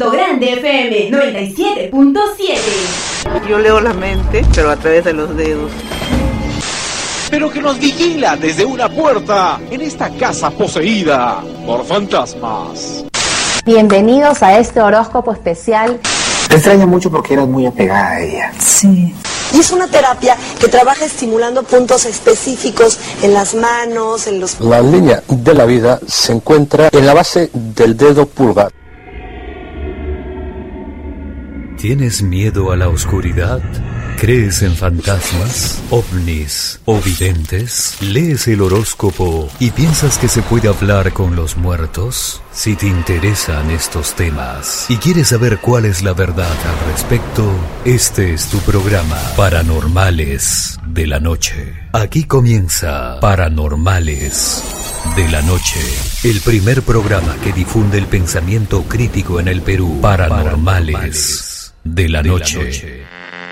Canto Grande FM 97.7. Yo leo la mente, pero a través de los dedos. Pero que nos vigila desde una puerta en esta casa poseída por fantasmas. Bienvenidos a este horóscopo especial. Te extraño mucho porque eras muy apegada a ella. Sí. Y es una terapia que trabaja estimulando puntos específicos en las manos, en los... La línea de la vida se encuentra en la base del dedo pulgar. ¿Tienes miedo a la oscuridad? ¿Crees en fantasmas, ovnis o videntes? ¿Lees el horóscopo y piensas que se puede hablar con los muertos? Si te interesan estos temas y quieres saber cuál es la verdad al respecto, este es tu programa Paranormales de la Noche. Aquí comienza Paranormales de la Noche, el primer programa que difunde el pensamiento crítico en el Perú. Paranormales de la Noche.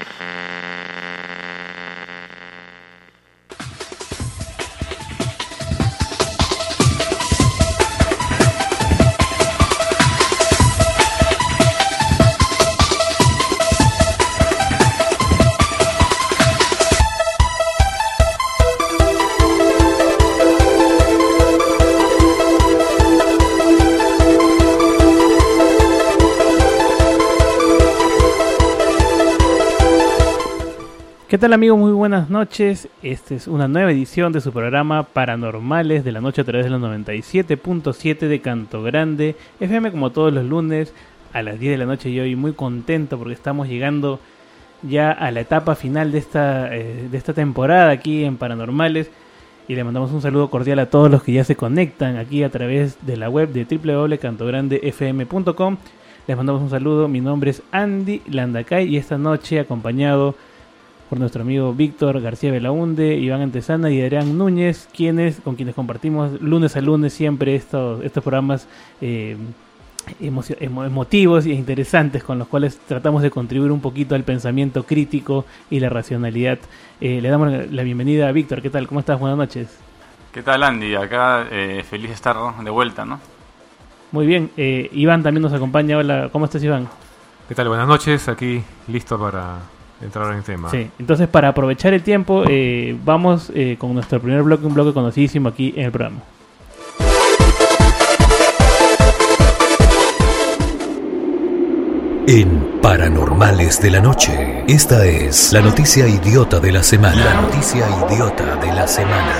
¿Qué tal, amigos? Muy buenas noches. Esta es una nueva edición de su programa Paranormales de la Noche a través de los 97.7 de Canto Grande FM, como todos los lunes a las 10 de la noche. Y hoy muy contento porque estamos llegando ya a la etapa final de esta temporada aquí en Paranormales, y le mandamos un saludo cordial a todos los que ya se conectan aquí a través de la web de www.cantograndefm.com. Les mandamos un saludo. Mi nombre es Andy Landacay y esta noche acompañado por nuestro amigo Víctor García Belaunde, Iván Antesana y Adrián Núñez, con quienes compartimos lunes a lunes siempre estos programas emotivos e interesantes, con los cuales tratamos de contribuir un poquito al pensamiento crítico y la racionalidad. Le damos la bienvenida a Víctor. ¿Qué tal? ¿Cómo estás? Buenas noches. ¿Qué tal, Andy? Acá feliz de estar de vuelta, ¿no? Muy bien. Iván también nos acompaña. Hola, ¿cómo estás, Iván? ¿Qué tal? Buenas noches. Aquí listo para entrar en el tema. Sí, entonces para aprovechar el tiempo, vamos con nuestro primer bloque, un bloque conocidísimo aquí en el programa. En Paranormales de la Noche, esta es la noticia idiota de la semana. La noticia idiota de la semana.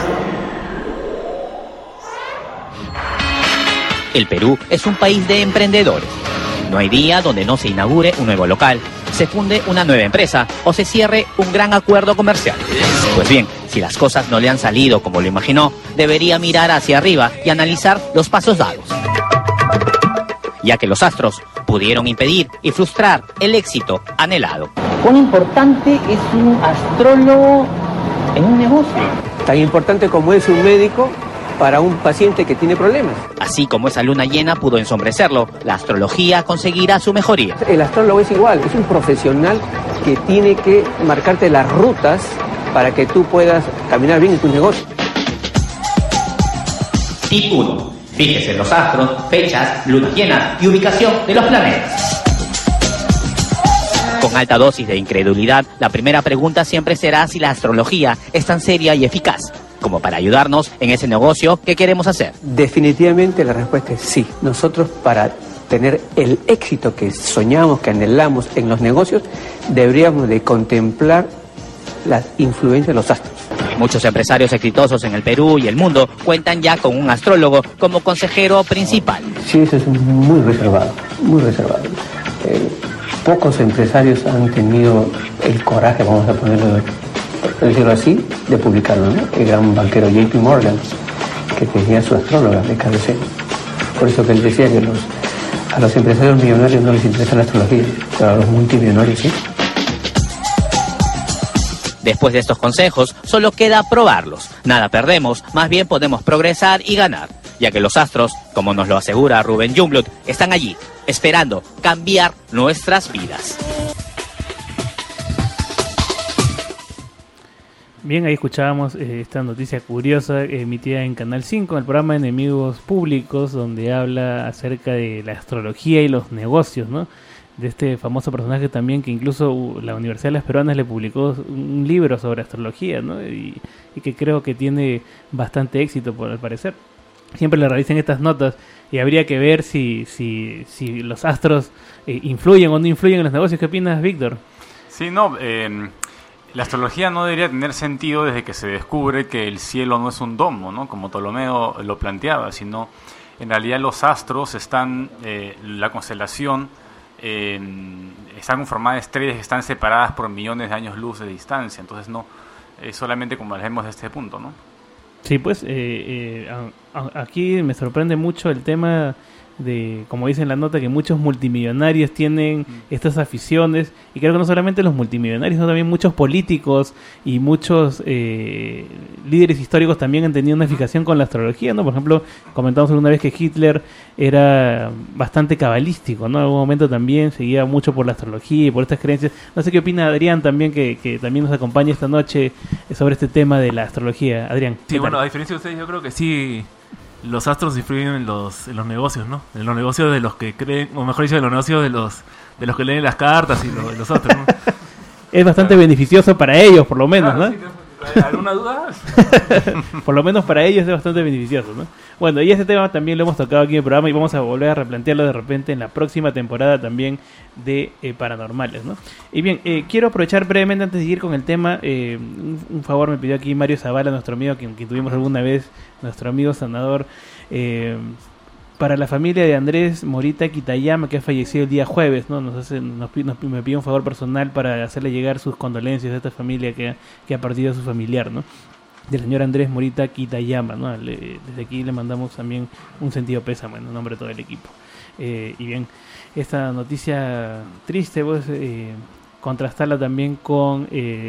El Perú es un país de emprendedores. No hay día donde no se inaugure un nuevo local, se funde una nueva empresa o se cierre un gran acuerdo comercial. Pues bien, si las cosas no le han salido como lo imaginó, debería mirar hacia arriba y analizar los pasos dados, ya que los astros pudieron impedir y frustrar el éxito anhelado. ¿Cuán importante es un astrólogo en un negocio? Tan importante como es un médico para un paciente que tiene problemas. Así como esa luna llena pudo ensombrecerlo, la astrología conseguirá su mejoría. El astrólogo es igual, es un profesional que tiene que marcarte las rutas para que tú puedas caminar bien en tu negocio. Tip 1. Fíjese en los astros, fechas, lunas llenas y ubicación de los planetas. Con alta dosis de incredulidad, la primera pregunta siempre será si la astrología es tan seria y eficaz como para ayudarnos en ese negocio que queremos hacer. Definitivamente la respuesta es sí. Nosotros, para tener el éxito que soñamos, que anhelamos en los negocios, deberíamos de contemplar la influencia de los astros. Muchos empresarios exitosos en el Perú y el mundo cuentan ya con un astrólogo como consejero principal. Sí, eso es muy reservado, muy reservado. Pocos empresarios han tenido el coraje, vamos a ponerlo, por decirlo así, de publicarlo, ¿no? El gran banquero JP Morgan, que tenía su astróloga de cabecera. Por eso que él decía que a los empresarios millonarios no les interesa la astrología, pero a los multimillonarios sí. Después de estos consejos, solo queda probarlos. Nada perdemos, más bien podemos progresar y ganar, ya que los astros, como nos lo asegura Rubén Jungblut, están allí, esperando cambiar nuestras vidas. Bien, ahí escuchábamos esta noticia curiosa emitida en Canal 5, en el programa Enemigos Públicos, donde habla acerca de la astrología y los negocios, ¿no? De este famoso personaje también que incluso la Universidad de las Peruanas le publicó un libro sobre astrología, ¿no? Y que creo que tiene bastante éxito, al parecer. Siempre le realizan estas notas y habría que ver si los astros influyen o no influyen en los negocios. ¿Qué opinas, Víctor? Sí, no, la astrología no debería tener sentido desde que se descubre que el cielo no es un domo, ¿no? Como Ptolomeo lo planteaba, sino en realidad los astros están, la constelación está conformada de estrellas que están separadas por millones de años luz de distancia, entonces no, solamente como vemos de este punto, ¿no? Sí, pues aquí me sorprende mucho el tema de, como dice en la nota, que muchos multimillonarios tienen estas aficiones, y creo que no solamente los multimillonarios, sino también muchos políticos y muchos líderes históricos también han tenido una fijación con la astrología, ¿no? Por ejemplo, comentamos alguna vez que Hitler era bastante cabalístico, ¿no? En algún momento también seguía mucho por la astrología y por estas creencias. No sé qué opina Adrián también, que también nos acompaña esta noche sobre este tema de la astrología. Adrián. Sí, bueno, a diferencia de ustedes, yo creo que sí, los astros influyen en los negocios, ¿no? En los negocios de los que creen, o mejor dicho, en los negocios de los que leen las cartas y los otros, ¿no? Es bastante beneficioso para ellos, por lo menos, ¿no? Sí, ¿alguna duda? Por lo menos para ellos es bastante beneficioso, ¿no? Bueno, y ese tema también lo hemos tocado aquí en el programa y vamos a volver a replantearlo de repente en la próxima temporada también de Paranormales, ¿no? Y bien, quiero aprovechar brevemente antes de seguir con el tema, un favor me pidió aquí Mario Zavala, nuestro amigo, quien tuvimos alguna vez, nuestro amigo sanador, para la familia de Andrés Morita Kitayama, que ha fallecido el día jueves, ¿no? Me pide un favor personal para hacerle llegar sus condolencias a esta familia que ha perdido a su familiar, ¿no? Del señor Andrés Morita Kitayama, ¿no? Desde aquí le mandamos también un sentido pésame en nombre de todo el equipo. Y bien, esta noticia triste, pues, contrastarla también con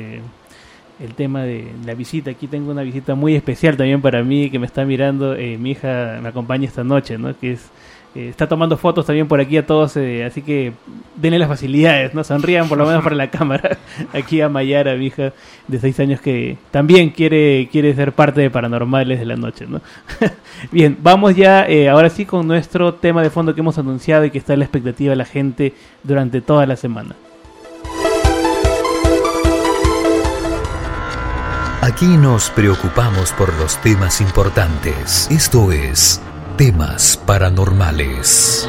el tema de la visita. Aquí tengo una visita muy especial también para mí, que me está mirando. Mi hija me acompaña esta noche, ¿no? Que está tomando fotos también por aquí a todos, así que denle las facilidades, ¿no? Sonrían por lo menos para la cámara. Aquí a Mayara, mi hija de 6 años, que también quiere ser parte de Paranormales de la noche, ¿no? Bien, vamos ya ahora sí con nuestro tema de fondo que hemos anunciado y que está en la expectativa de la gente durante toda la semana. Aquí nos preocupamos por los temas importantes. Esto es Temas Paranormales.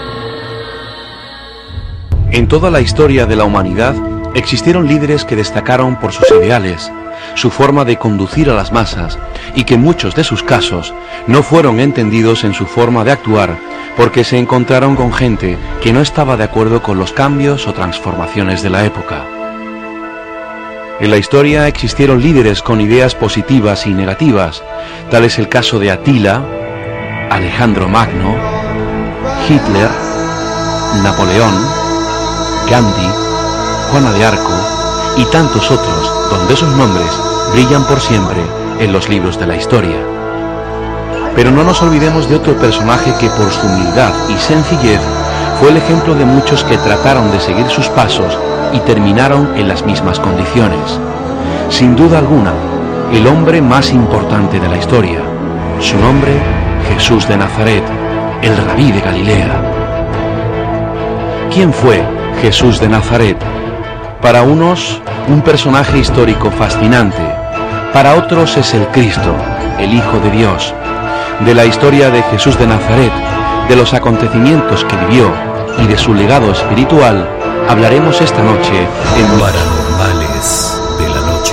En toda la historia de la humanidad existieron líderes que destacaron por sus ideales, su forma de conducir a las masas, y que muchos de sus casos no fueron entendidos en su forma de actuar porque se encontraron con gente que no estaba de acuerdo con los cambios o transformaciones de la época. En la historia existieron líderes con ideas positivas y negativas, tal es el caso de Atila, Alejandro Magno, Hitler, Napoleón, Gandhi, Juana de Arco y tantos otros, donde sus nombres brillan por siempre en los libros de la historia. Pero no nos olvidemos de otro personaje que por su humildad y sencillez fue el ejemplo de muchos que trataron de seguir sus pasos y terminaron en las mismas condiciones. Sin duda alguna, el hombre más importante de la historia. Su nombre, Jesús de Nazaret, el rabí de Galilea. ¿Quién fue Jesús de Nazaret? Para unos, un personaje histórico fascinante. Para otros es el Cristo, el Hijo de Dios. De la historia de Jesús de Nazaret, de los acontecimientos que vivió y de su legado espiritual, hablaremos esta noche en Paranormales de la Noche.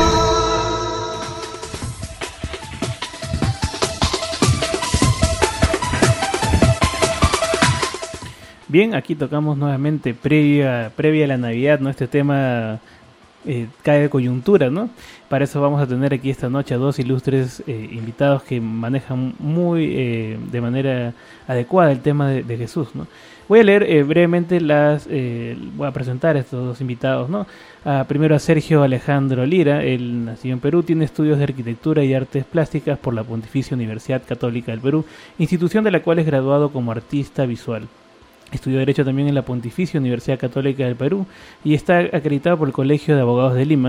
Bien, aquí tocamos nuevamente previa a la Navidad, ¿no? Este tema cae de coyuntura, ¿no? Para eso vamos a tener aquí esta noche a 2 ilustres invitados que manejan muy de manera adecuada el tema de Jesús, ¿no? Voy a leer brevemente voy a presentar a estos 2 invitados, ¿no? Primero a Sergio Alejandro Lira. Él nació en Perú, tiene estudios de arquitectura y artes plásticas por la Pontificia Universidad Católica del Perú, institución de la cual es graduado como artista visual. Estudió Derecho también en la Pontificia Universidad Católica del Perú y está acreditado por el Colegio de Abogados de Lima.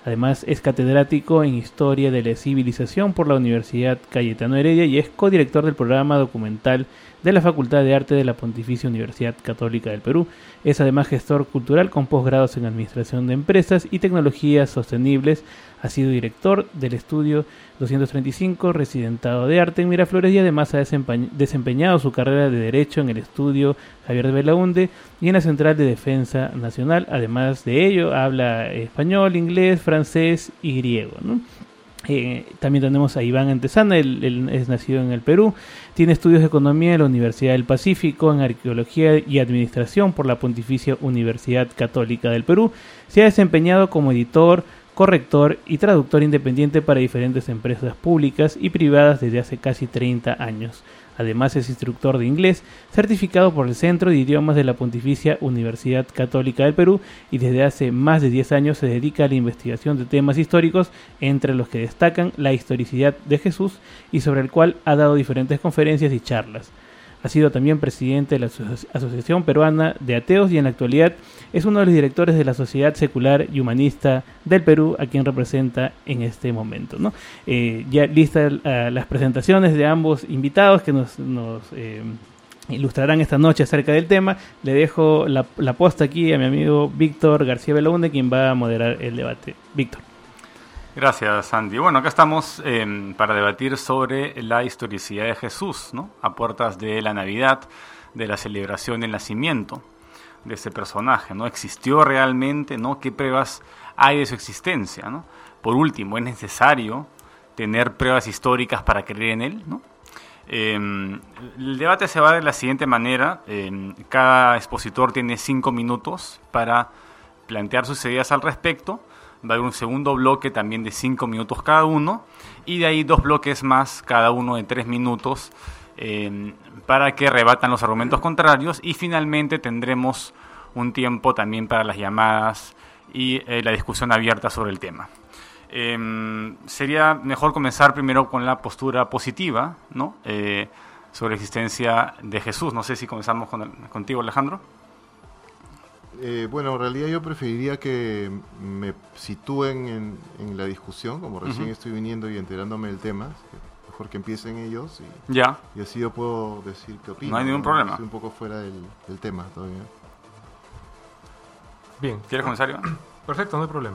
Además es catedrático en Historia de la Civilización por la Universidad Cayetano Heredia y es codirector del programa documental de la Facultad de Arte de la Pontificia Universidad Católica del Perú. Es además gestor cultural con posgrados en Administración de Empresas y Tecnologías Sostenibles. Ha sido director del Estudio 235, residentado de arte en Miraflores y además ha desempeñado su carrera de Derecho en el Estudio Javier de Belaunde y en la Central de Defensa Nacional. Además de ello, habla español, inglés, francés y griego, ¿no? También tenemos a Iván Antesana, él es nacido en el Perú, tiene estudios de Economía en la Universidad del Pacífico, en Arqueología y Administración por la Pontificia Universidad Católica del Perú. Se ha desempeñado como editor, corrector y traductor independiente para diferentes empresas públicas y privadas desde hace casi 30 años. Además es instructor de inglés, certificado por el Centro de Idiomas de la Pontificia Universidad Católica del Perú y desde hace más de 10 años se dedica a la investigación de temas históricos, entre los que destacan la historicidad de Jesús y sobre el cual ha dado diferentes conferencias y charlas. Ha sido también presidente de la Asociación Peruana de Ateos y en la actualidad es uno de los directores de la Sociedad Secular y Humanista del Perú, a quien representa en este momento, ¿no? Ya listas las presentaciones de ambos invitados que nos ilustrarán esta noche acerca del tema. Le dejo la posta aquí a mi amigo Víctor García Belaunde, quien va a moderar el debate. Víctor. Gracias, Andy. Bueno, acá estamos para debatir sobre la historicidad de Jesús, ¿no? A puertas de la Navidad, de la celebración del nacimiento de este personaje, ¿no? ¿Existió realmente, no? ¿Qué pruebas hay de su existencia, no? Por último, ¿es necesario tener pruebas históricas para creer en él, no? El debate se va de la siguiente manera. Cada expositor tiene 5 minutos para plantear sus ideas al respecto. Va a haber un segundo bloque también de 5 minutos cada uno y de ahí 2 bloques más, cada uno de 3 minutos, para que rebatan los argumentos contrarios y finalmente tendremos un tiempo también para las llamadas y la discusión abierta sobre el tema. Sería mejor comenzar primero con la postura positiva, ¿no? Sobre la existencia de Jesús. No sé si comenzamos contigo, Alejandro. Bueno, en realidad yo preferiría que me sitúen en la discusión, como recién estoy viniendo y enterándome del tema. Mejor que empiecen ellos y así yo puedo decir qué opino. No hay ningún problema. Estoy un poco fuera del tema todavía. Bien. ¿Quieres comenzar, Iván? Perfecto, no hay problema.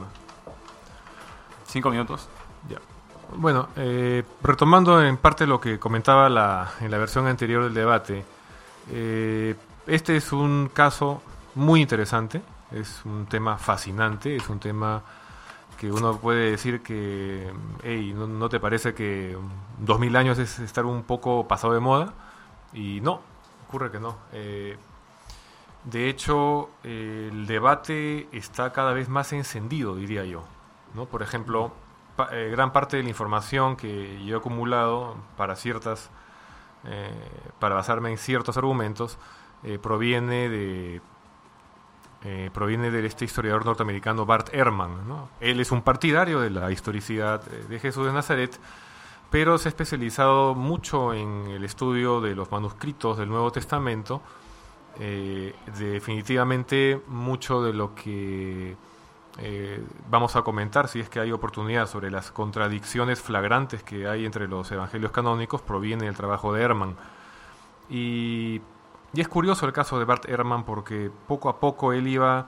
5 minutos. Ya. Bueno, retomando en parte lo que comentaba en la versión anterior del debate, este es un caso muy interesante, es un tema fascinante, es un tema que uno puede decir que, hey, ¿no te parece que 2000 años es estar un poco pasado de moda? Y no, ocurre que no. De hecho, el debate está cada vez más encendido, diría yo, ¿no? Por ejemplo, gran parte de la información que yo he acumulado para basarme en ciertos argumentos, proviene de este historiador norteamericano Bart Ehrman, ¿no? Él es un partidario de la historicidad de Jesús de Nazaret, pero se ha especializado mucho en el estudio de los manuscritos del Nuevo Testamento. Definitivamente mucho de lo que vamos a comentar, si es que hay oportunidad, sobre las contradicciones flagrantes que hay entre los evangelios canónicos, proviene del trabajo de Ehrman. Y es curioso el caso de Bart Ehrman porque poco a poco él iba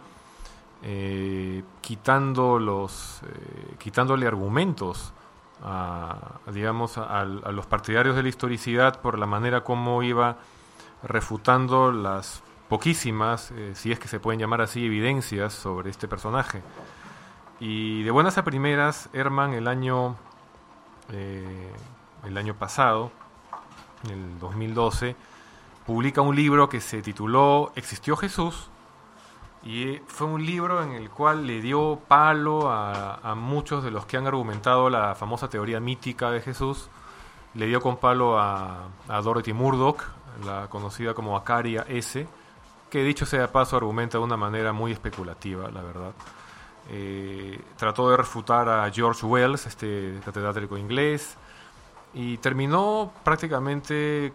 quitándole argumentos a los partidarios de la historicidad por la manera como iba refutando las poquísimas, si es que se pueden llamar así, evidencias sobre este personaje. Y de buenas a primeras, Ehrman el año pasado, en el 2012, publica un libro que se tituló ¿Existió Jesús? Y fue un libro en el cual le dio palo a muchos de los que han argumentado la famosa teoría mítica de Jesús. Le dio con palo a Dorothy Murdoch, la conocida como Acaria S., que dicho sea de paso argumenta de una manera muy especulativa, la verdad. Trató de refutar a George Wells, este catedrático inglés, y terminó prácticamente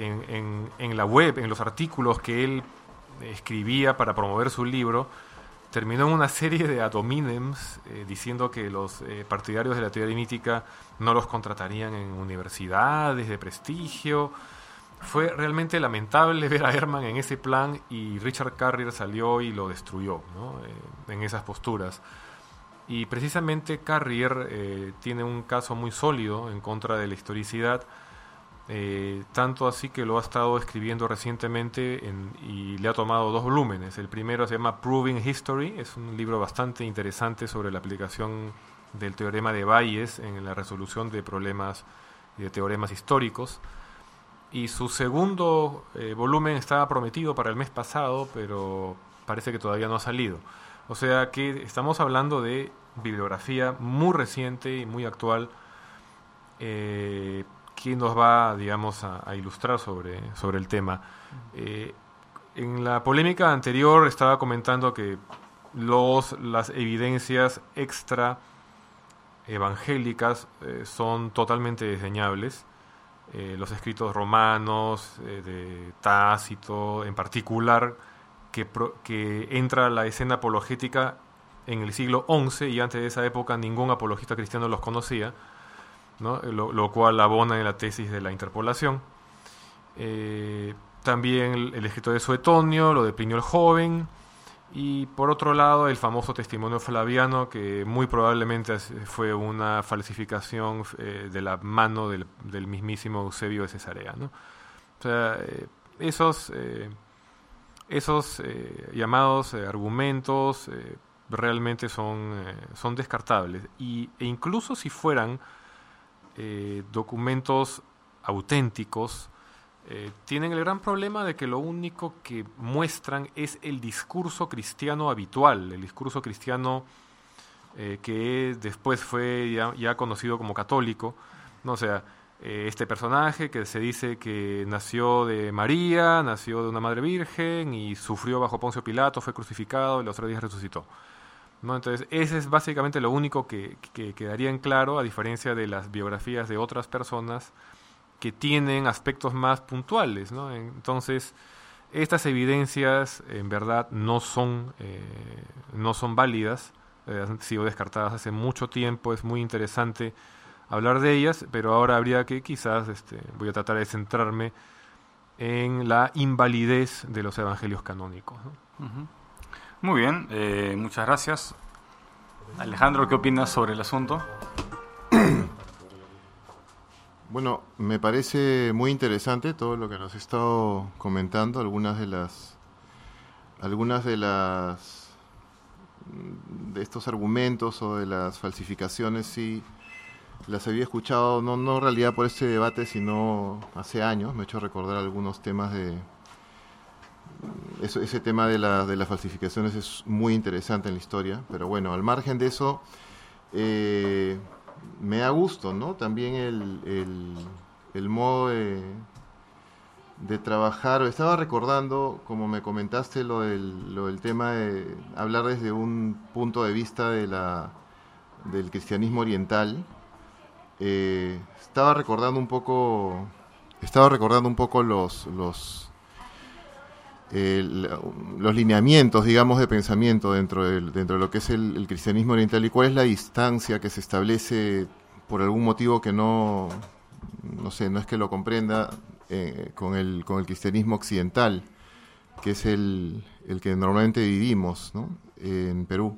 en la web, en los artículos que él escribía para promover su libro, terminó en una serie de ad hominems diciendo que los partidarios de la teoría mítica no los contratarían en universidades de prestigio. Fue realmente lamentable ver a Ehrman en ese plan, y Richard Carrier salió y lo destruyó, ¿no? En esas posturas. Y precisamente Carrier tiene un caso muy sólido en contra de la historicidad, tanto así que lo ha estado escribiendo recientemente y le ha tomado 2 volúmenes. El primero se llama Proving History, es un libro bastante interesante sobre la aplicación del teorema de Bayes en la resolución de problemas y de teoremas históricos. Y su segundo volumen estaba prometido para el mes pasado, pero parece que todavía no ha salido. O sea que estamos hablando de bibliografía muy reciente y muy actual, que nos va, digamos, a ilustrar sobre el tema. En la polémica anterior estaba comentando que las evidencias extra evangélicas son totalmente desdeñables. Los escritos romanos, de Tácito en particular, que entra a la escena apologética en el siglo XI, y antes de esa época ningún apologista cristiano los conocía, ¿no? Lo cual abona en la tesis de la interpolación. También el escrito de Suetonio, lo de Plinio el Joven, y por otro lado el famoso testimonio flaviano, que muy probablemente fue una falsificación de la mano del mismísimo Eusebio de Cesarea, ¿no? O sea, esos llamados argumentos realmente son descartables, e incluso si fueran documentos auténticos, tienen el gran problema de que lo único que muestran es el discurso cristiano habitual, el discurso cristiano que después fue ya conocido como católico, ¿no? O sea, este personaje que se dice que nació de María, nació de una madre virgen y sufrió bajo Poncio Pilato, fue crucificado y los 3 días resucitó, ¿no? Entonces ese es básicamente lo único que quedaría en claro, a diferencia de las biografías de otras personas que tienen aspectos más puntuales, ¿no? Entonces estas evidencias en verdad no son válidas, han sido descartadas hace mucho tiempo. Es muy interesante hablar de ellas, pero ahora habría que quizás voy a tratar de centrarme en la invalidez de los evangelios canónicos, ¿no? Uh-huh. Muy bien, muchas gracias. Alejandro, ¿qué opinas sobre el asunto? Bueno, me parece muy interesante todo lo que nos ha estado comentando. Algunas de estos argumentos o de las falsificaciones sí las había escuchado, no en realidad por este debate, sino hace años. Me ha hecho recordar algunos temas ese tema de las falsificaciones es muy interesante en la historia, pero bueno, al margen de eso, me da gusto, ¿no? También el modo de trabajar. Estaba recordando, como me comentaste, lo del tema de hablar desde un punto de vista del cristianismo oriental. Estaba recordando un poco los lineamientos, digamos, de pensamiento dentro de lo que es el cristianismo oriental, y cuál es la distancia que se establece por algún motivo que no es que lo comprenda, con el cristianismo occidental, que es el que normalmente vivimos, ¿no? En Perú.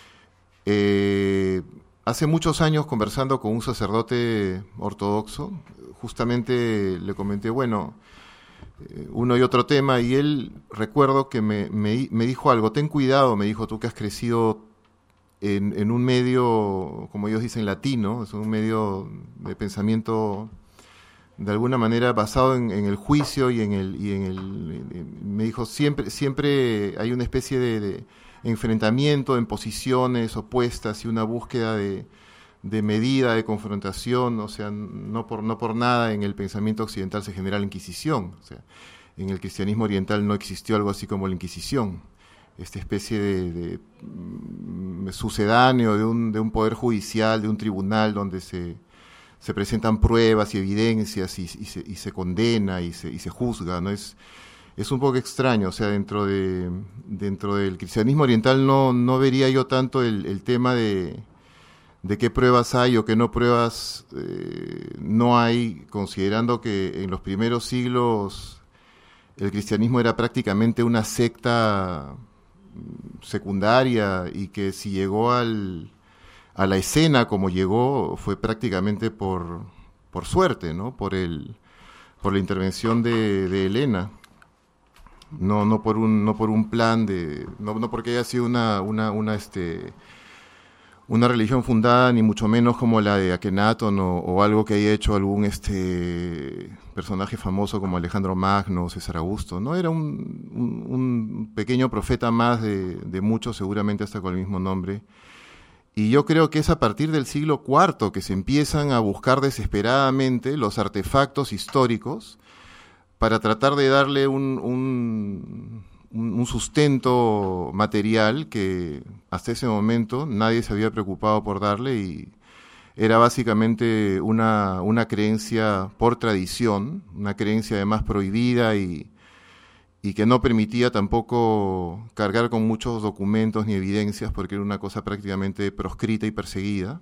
Hace muchos años, conversando con un sacerdote ortodoxo, justamente le comenté, bueno, uno y otro tema, y él, recuerdo que me dijo algo: ten cuidado, me dijo, tú que has crecido en un medio, como ellos dicen, latino, es un medio de pensamiento de alguna manera basado en el juicio y me dijo, siempre hay una especie de enfrentamiento en posiciones opuestas y una búsqueda de medida, de confrontación. O sea, no por nada en el pensamiento occidental se genera la Inquisición. O sea, en el cristianismo oriental no existió algo así como la Inquisición, esta especie de sucedáneo de un poder judicial, de un tribunal donde se presentan pruebas y evidencias y se condena y se juzga, ¿no? Es es un poco extraño. O sea, dentro del cristianismo oriental no vería yo tanto el tema de qué pruebas hay o qué no pruebas no hay, considerando que en los primeros siglos el cristianismo era prácticamente una secta secundaria, y que si llegó a la escena como llegó fue prácticamente por suerte, ¿no? Por la intervención de Helena. No por un plan no porque haya sido una religión fundada, ni mucho menos como la de Akenatón o algo que haya hecho algún personaje famoso como Alejandro Magno o César Augusto, ¿no? Era un pequeño profeta más de muchos, seguramente hasta con el mismo nombre. Y yo creo que es a partir del siglo IV que se empiezan a buscar desesperadamente los artefactos históricos para tratar de darle un sustento material que hasta ese momento nadie se había preocupado por darle, y era básicamente una creencia por tradición, una creencia además prohibida y que no permitía tampoco cargar con muchos documentos ni evidencias, porque era una cosa prácticamente proscrita y perseguida.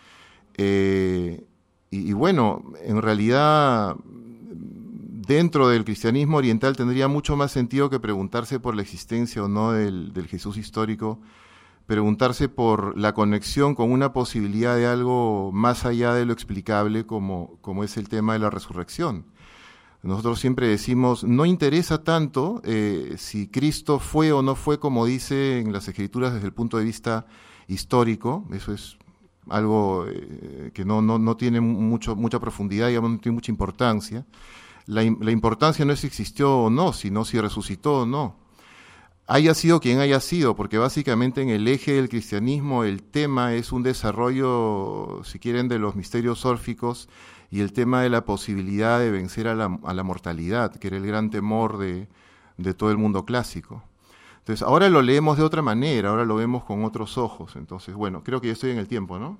Y bueno, en realidad, dentro del cristianismo oriental tendría mucho más sentido que preguntarse por la existencia o no del Jesús histórico, preguntarse por la conexión con una posibilidad de algo más allá de lo explicable, como es el tema de la resurrección. Nosotros siempre decimos, no interesa tanto si Cristo fue o no fue como dice en las Escrituras desde el punto de vista histórico. Eso es algo que no tiene mucha profundidad, digamos, no tiene mucha importancia. La importancia no es si existió o no, sino si resucitó o no. Haya sido quien haya sido, porque básicamente en el eje del cristianismo el tema es un desarrollo, si quieren, de los misterios órficos, y el tema de la posibilidad de vencer a la mortalidad, que era el gran temor de todo el mundo clásico. Entonces, ahora lo leemos de otra manera, ahora lo vemos con otros ojos. Entonces, bueno, creo que ya estoy en el tiempo, ¿no?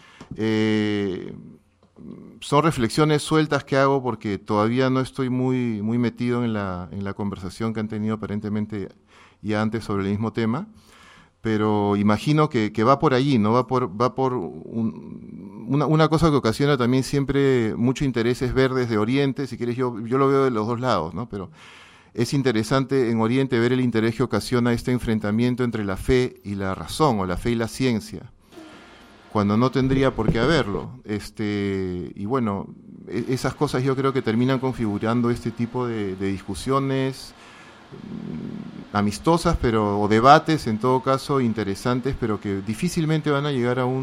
Son reflexiones sueltas que hago porque todavía no estoy muy metido en la conversación que han tenido aparentemente ya antes sobre el mismo tema, pero imagino que va por allí, ¿no? Va por una cosa que ocasiona también siempre mucho interés es ver desde Oriente. Si quieres, yo lo veo de los dos lados, ¿no? Pero es interesante en Oriente ver el interés que ocasiona este enfrentamiento entre la fe y la razón, o la fe y la ciencia, cuando no tendría por qué haberlo. Y bueno, esas cosas yo creo que terminan configurando este tipo de discusiones amistosas, o debates en todo caso interesantes, pero que difícilmente van a llegar a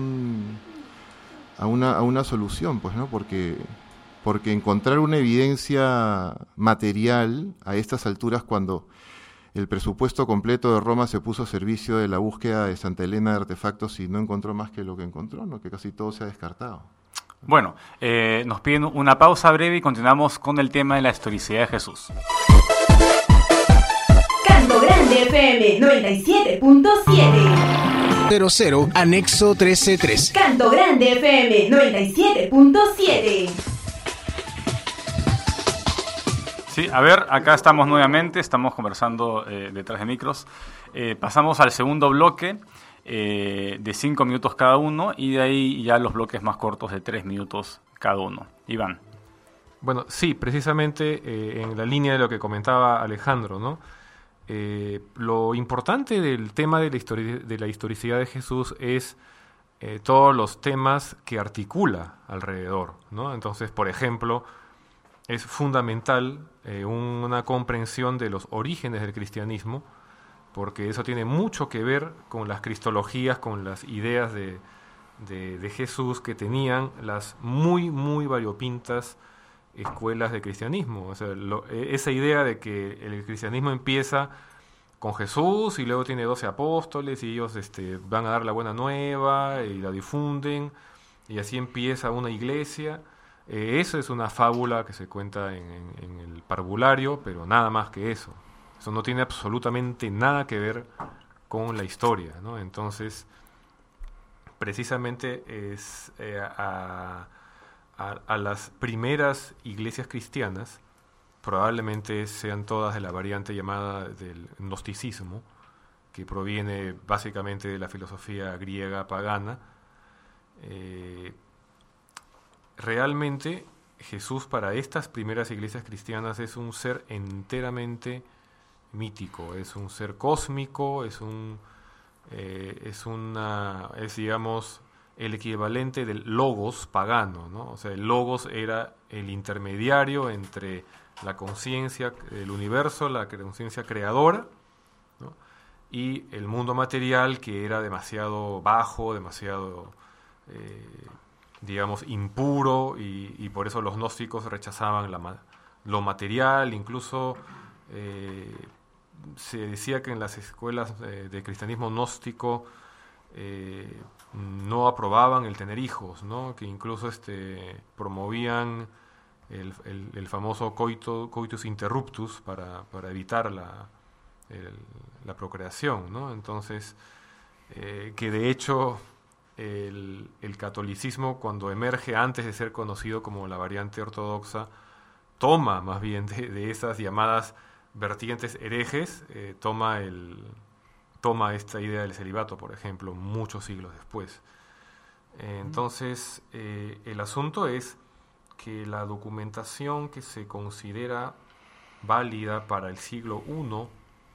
una solución, pues, ¿no? Porque encontrar una evidencia material a estas alturas, cuando el presupuesto completo de Roma se puso a servicio de la búsqueda de Santa Elena de artefactos y no encontró más que lo que encontró, ¿no? Que casi todo se ha descartado. Bueno, nos piden una pausa breve y continuamos con el tema de la historicidad de Jesús. Canto Grande FM 97.7. 00, anexo 13.3. Canto Grande FM 97.7. Sí, a ver, acá estamos nuevamente, estamos conversando detrás de micros. Pasamos al segundo bloque de 5 minutos cada uno, y de ahí ya los bloques más cortos de 3 minutos cada uno. Iván. Bueno, sí, precisamente en la línea de lo que comentaba Alejandro, ¿no? Lo importante del tema de la historicidad de Jesús es todos los temas que articula alrededor, ¿no? Entonces, por ejemplo, es fundamental una comprensión de los orígenes del cristianismo, porque eso tiene mucho que ver con las cristologías, con las ideas de Jesús que tenían las muy variopintas escuelas de cristianismo. O sea, esa idea de que el cristianismo empieza con Jesús y luego tiene 12 apóstoles y ellos van a dar la buena nueva y la difunden, y así empieza una iglesia. Eso es una fábula que se cuenta en el parvulario, pero nada más que eso. Eso no tiene absolutamente nada que ver con la historia, ¿no? Entonces, precisamente es a las primeras iglesias cristianas probablemente sean todas de la variante llamada del gnosticismo, que proviene básicamente de la filosofía griega pagana. Realmente Jesús para estas primeras iglesias cristianas es un ser enteramente mítico, es un ser cósmico, es digamos el equivalente del logos pagano, ¿no? O sea, el logos era el intermediario entre la conciencia del universo, la conciencia creadora, ¿no? Y el mundo material, que era demasiado bajo, demasiado digamos impuro, y por eso los gnósticos rechazaban lo material. Incluso se decía que en las escuelas de cristianismo gnóstico no aprobaban el tener hijos, ¿no? Que incluso promovían el famoso coitus interruptus para evitar la procreación, ¿no? Entonces, que de hecho el catolicismo, cuando emerge antes de ser conocido como la variante ortodoxa, toma más bien de esas llamadas vertientes herejes, toma esta idea del celibato, por ejemplo, muchos siglos después. Entonces, el asunto es que la documentación que se considera válida para el siglo I,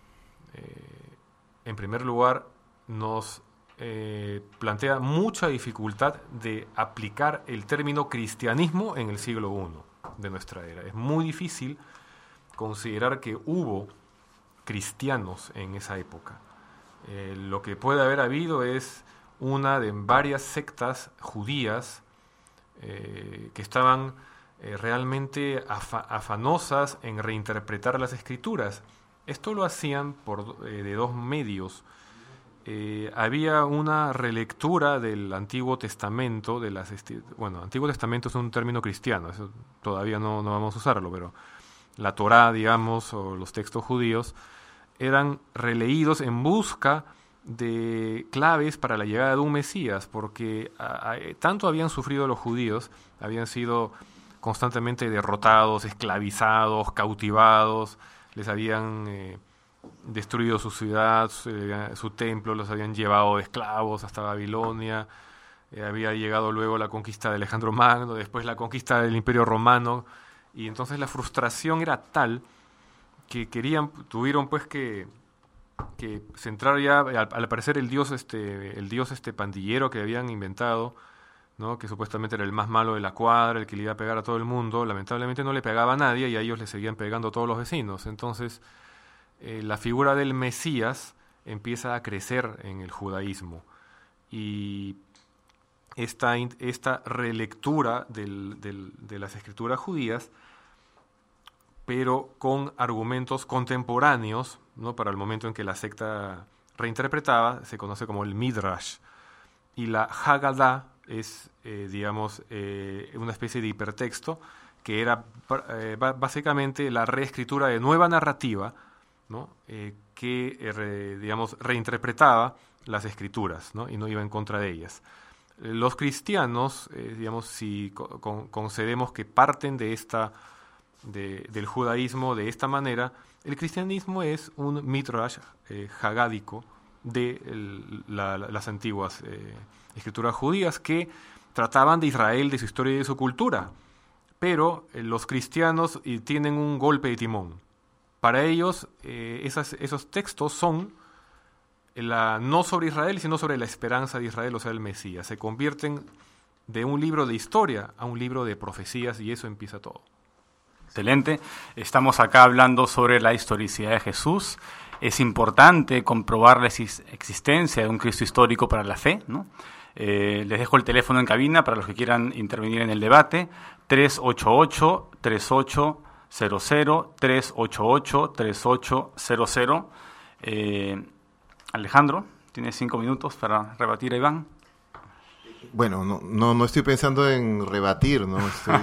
en primer lugar, nos plantea mucha dificultad de aplicar el término cristianismo en el siglo I de nuestra era. Es muy difícil considerar que hubo cristianos en esa época. Lo que puede haber habido es una de varias sectas judías que estaban realmente afanosas en reinterpretar las escrituras. Esto lo hacían de dos medios. Había una relectura del Antiguo Testamento, Antiguo Testamento es un término cristiano, eso todavía no vamos a usarlo, pero la Torá, digamos, o los textos judíos, eran releídos en busca de claves para la llegada de un Mesías, porque tanto habían sufrido los judíos, habían sido constantemente derrotados, esclavizados, cautivados, les habían destruido su ciudad, su templo, los habían llevado de esclavos hasta Babilonia, había llegado luego la conquista de Alejandro Magno, después la conquista del Imperio Romano, y entonces la frustración era tal que tuvieron pues que centrar ya, al parecer el dios pandillero que habían inventado, ¿no? Que supuestamente era el más malo de la cuadra, el que le iba a pegar a todo el mundo, lamentablemente no le pegaba a nadie y a ellos le seguían pegando a todos los vecinos. Entonces la figura del Mesías empieza a crecer en el judaísmo, y esta relectura de las escrituras judías, pero con argumentos contemporáneos, ¿no? Para el momento en que la secta reinterpretaba, se conoce como el Midrash. Y la Haggadah es, una especie de hipertexto que era básicamente la reescritura de nueva narrativa, ¿no? Que reinterpretaba las escrituras, ¿no? Y no iba en contra de ellas. Los cristianos, si concedemos que parten de del judaísmo de esta manera, el cristianismo es un midrash haggádico de las antiguas escrituras judías que trataban de Israel, de su historia y de su cultura. Pero los cristianos tienen un golpe de timón. Para ellos, esos textos son no sobre Israel, sino sobre la esperanza de Israel, o sea, el Mesías. Se convierten de un libro de historia a un libro de profecías, y eso empieza todo. Excelente. Estamos acá hablando sobre la historicidad de Jesús. Es importante comprobar la existencia de un Cristo histórico para la fe, ¿no? Les dejo el teléfono en cabina para los que quieran intervenir en el debate. 388-3800, 388-3800. Alejandro, tienes 5 minutos para rebatir a Iván. Bueno, no estoy pensando en rebatir, ¿no?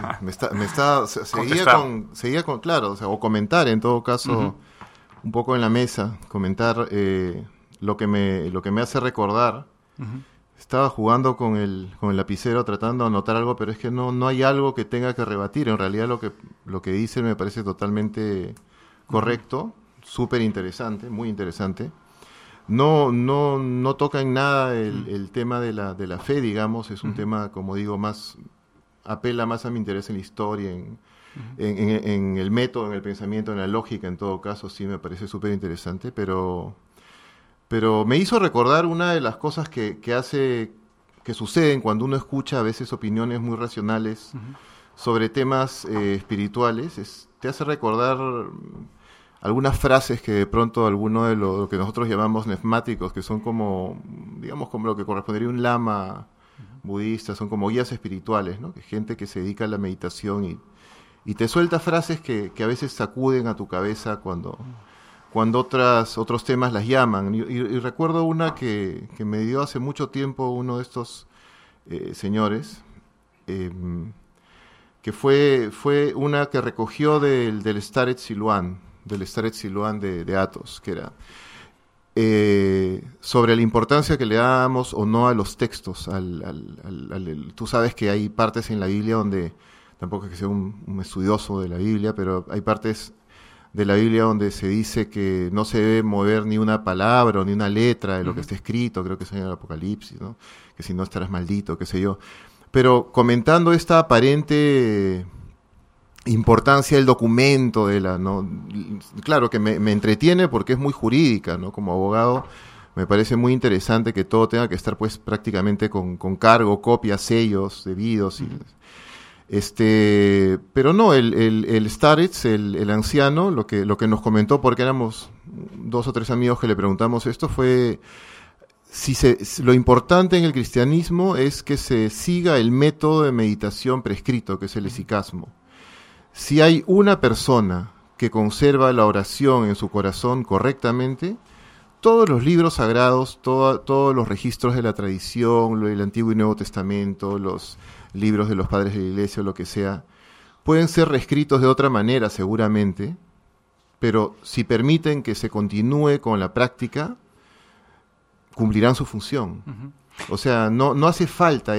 Seguía con, claro, o comentar en todo caso, un poco en la mesa, comentar lo que me hace recordar Estaba jugando con el lapicero tratando de anotar algo, pero es que no hay algo que tenga que rebatir. En realidad lo que dice me parece totalmente correcto, súper interesante, muy interesante. No toca en nada el tema de la fe, digamos. Es un tema, como digo, apela más a mi interés en la historia, en el método, en el pensamiento, en la lógica. En todo caso, sí me parece súper interesante, pero me hizo recordar una de las cosas que suceden cuando uno escucha a veces opiniones muy racionales sobre temas espirituales. Te hace recordar algunas frases que de pronto alguno de lo que nosotros llamamos nefmáticos, que son como, digamos, como lo que correspondería a un lama budista, son como guías espirituales, ¿no? Que gente que se dedica a la meditación y te suelta frases que a veces sacuden a tu cabeza cuando otros temas las llaman. Y recuerdo una que me dio hace mucho tiempo uno de estos señores, que fue una que recogió del Starets Siluan, de Athos, que era sobre la importancia que le damos o no a los textos. Tú sabes que hay partes en la Biblia donde, tampoco es que sea un estudioso de la Biblia, pero hay partes de la Biblia donde se dice que no se debe mover ni una palabra o ni una letra de lo que está escrito, creo que es en el Apocalipsis, ¿no? Que si no estarás maldito, qué sé yo. Pero comentando esta aparente importancia del documento, ¿no? Claro que me entretiene porque es muy jurídica, ¿no? Como abogado me parece muy interesante que todo tenga que estar pues prácticamente con cargo, copias, sellos debidos pero no, el Starets, el anciano, lo que nos comentó, porque éramos 2 o 3 amigos que le preguntamos esto, fue lo importante en el cristianismo es que se siga el método de meditación prescrito, que es el esicasmo. Si hay una persona que conserva la oración en su corazón correctamente, todos los libros sagrados, todos los registros de la tradición, el Antiguo y Nuevo Testamento, los libros de los padres de la Iglesia o lo que sea, pueden ser reescritos de otra manera seguramente, pero si permiten que se continúe con la práctica, cumplirán su función. O sea, no hace falta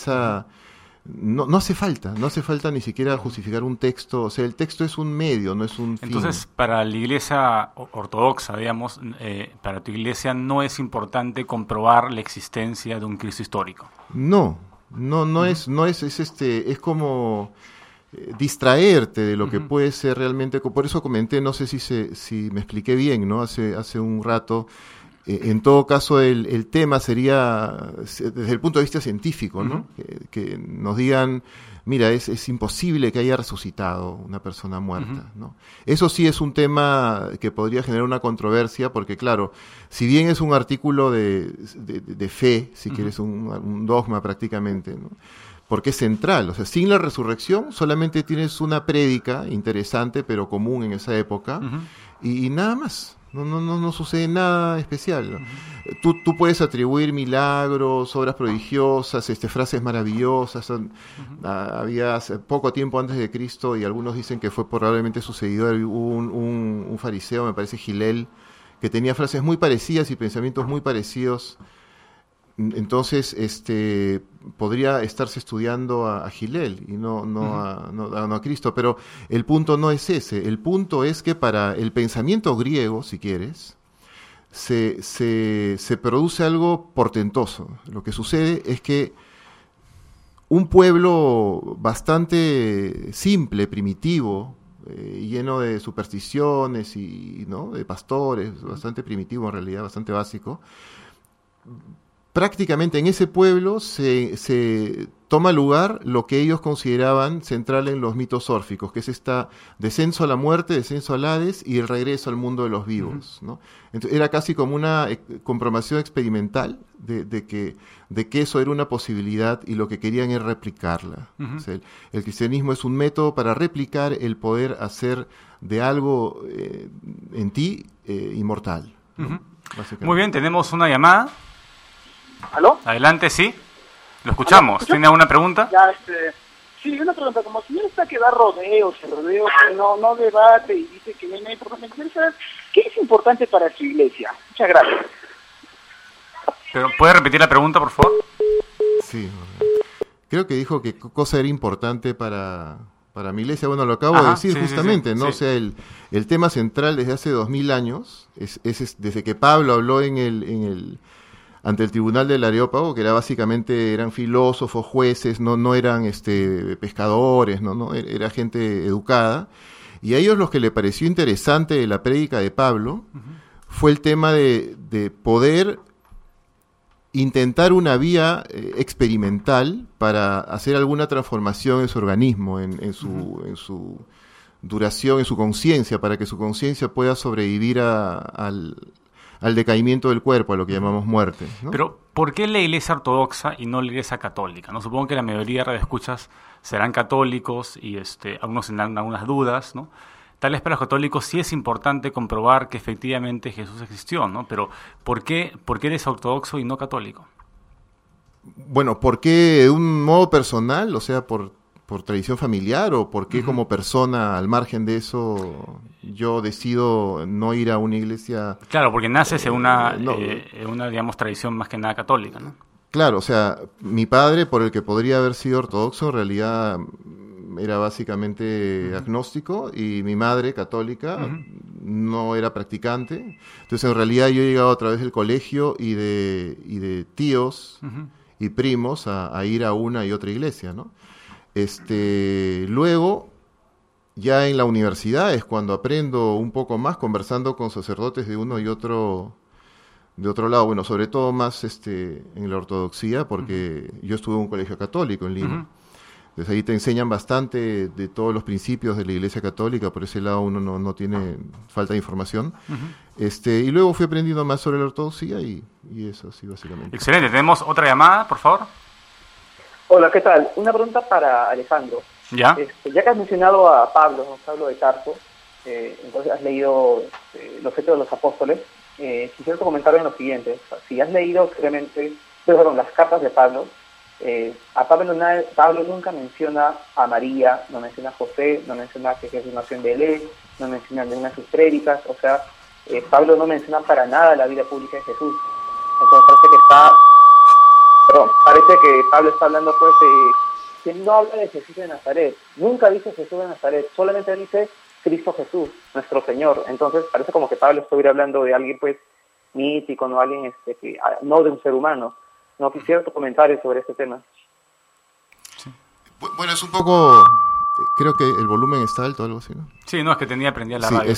no hace falta ni siquiera justificar un texto. O sea, el texto es un medio, no es un fin. Entonces, para la iglesia ortodoxa, digamos, para tu iglesia no es importante comprobar la existencia de un Cristo histórico. No es como distraerte de lo que puede ser realmente. Por eso comenté, no sé si me expliqué bien, ¿no? Hace un rato. En todo caso, el tema sería desde el punto de vista científico, ¿no? Que nos digan, mira, es imposible que haya resucitado una persona muerta, ¿no? Eso sí es un tema que podría generar una controversia, porque claro, si bien es un artículo de fe, si quieres un dogma prácticamente, ¿no? Porque es central, o sea, sin la resurrección solamente tienes una prédica interesante, pero común en esa época, y nada más. No sucede nada especial, ¿no? Tú puedes atribuir milagros, obras prodigiosas, frases maravillosas. Había poco tiempo antes de Cristo, y algunos dicen que fue probablemente sucedido, hubo un fariseo, me parece Gilel, que tenía frases muy parecidas y pensamientos muy parecidos. Entonces, podría estarse estudiando a Gilel y no a Cristo, pero el punto no es ese. El punto es que para el pensamiento griego, si quieres, se produce algo portentoso. Lo que sucede es que un pueblo bastante simple, primitivo, lleno de supersticiones y ¿no? de pastores, bastante primitivo en realidad, bastante básico. Prácticamente en ese pueblo se toma lugar lo que ellos consideraban central en los mitos órficos, que es esta descenso a la muerte, descenso al Hades y el regreso al mundo de los vivos, ¿no? Entonces, era casi como una comprobación experimental de que eso era una posibilidad, y lo que querían es replicarla. O sea, el cristianismo es un método para replicar el poder hacer de algo en ti inmortal, ¿no? Muy bien, tenemos una llamada. ¿Aló? Adelante, sí. Lo escuchamos. ¿Tiene alguna pregunta? Ya, sí, una pregunta. Como si está que da rodeos, no debate y dice que no hay problema. ¿Qué es importante para su iglesia? Muchas gracias. Pero, ¿puede repetir la pregunta, por favor? Sí, creo que dijo que cosa era importante para mi iglesia. Bueno, lo acabo de decir justamente, ¿no? Sí. O sea, el tema central desde hace 2000 años, es desde que Pablo habló ante el tribunal del Areópago, que era básicamente, eran filósofos, jueces, no eran pescadores, no era gente educada. Y a ellos lo que le pareció interesante de la prédica de Pablo fue el tema de poder intentar una vía experimental para hacer alguna transformación en su organismo, en su duración, en su conciencia, para que su conciencia pueda sobrevivir al decaimiento del cuerpo, a lo que llamamos muerte, ¿no? Pero, ¿por qué la Iglesia Ortodoxa y no la Iglesia Católica? ¿No? Supongo que la mayoría de radioescuchas serán católicos y algunos tendrán algunas dudas, ¿no? Tal vez para los católicos sí es importante comprobar que efectivamente Jesús existió, ¿no? Pero ¿por qué eres ortodoxo y no católico? Bueno, ¿por qué de un modo personal? O sea, por tradición familiar, o por qué como persona, al margen de eso, yo decido no ir a una iglesia. Claro, porque naces en una digamos, tradición más que nada católica, ¿no? Claro, o sea, mi padre, por el que podría haber sido ortodoxo, en realidad era básicamente agnóstico, y mi madre, católica, no era practicante. Entonces, en realidad, yo he llegado a través del colegio y de tíos y primos a ir a una y otra iglesia, ¿no? Luego, ya en la universidad es cuando aprendo un poco más, conversando con sacerdotes de uno y otro lado, bueno, sobre todo más en la ortodoxia, porque yo estuve en un colegio católico en Lima. Entonces ahí te enseñan bastante de todos los principios de la Iglesia Católica, por ese lado uno no tiene falta de información. Y luego fui aprendiendo más sobre la ortodoxia y eso, sí, básicamente. Excelente, tenemos otra llamada, por favor. Hola, ¿qué tal? Una pregunta para Alejandro. Ya. Ya que has mencionado a Pablo de Tarso, entonces has leído los Hechos de los Apóstoles, quisiera comentar en lo siguiente. Si has leído las cartas de Pablo, a Pablo nunca menciona a María, no menciona a José, no menciona que Jesús nació en Belén, no menciona ninguna de sus prédicas, o sea, Pablo no menciona para nada la vida pública de Jesús. Entonces parece que Pablo está hablando que no habla de Jesús de Nazaret, nunca dice Jesús de Nazaret, solamente dice Cristo Jesús, nuestro Señor. Entonces parece como que Pablo estuviera hablando de alguien mítico, no alguien no de un ser humano. No, quisiera tu comentario sobre este tema. Sí. Bueno, es un poco, creo que el volumen está alto, algo así, ¿no? Sí, no, es que prendía la radio.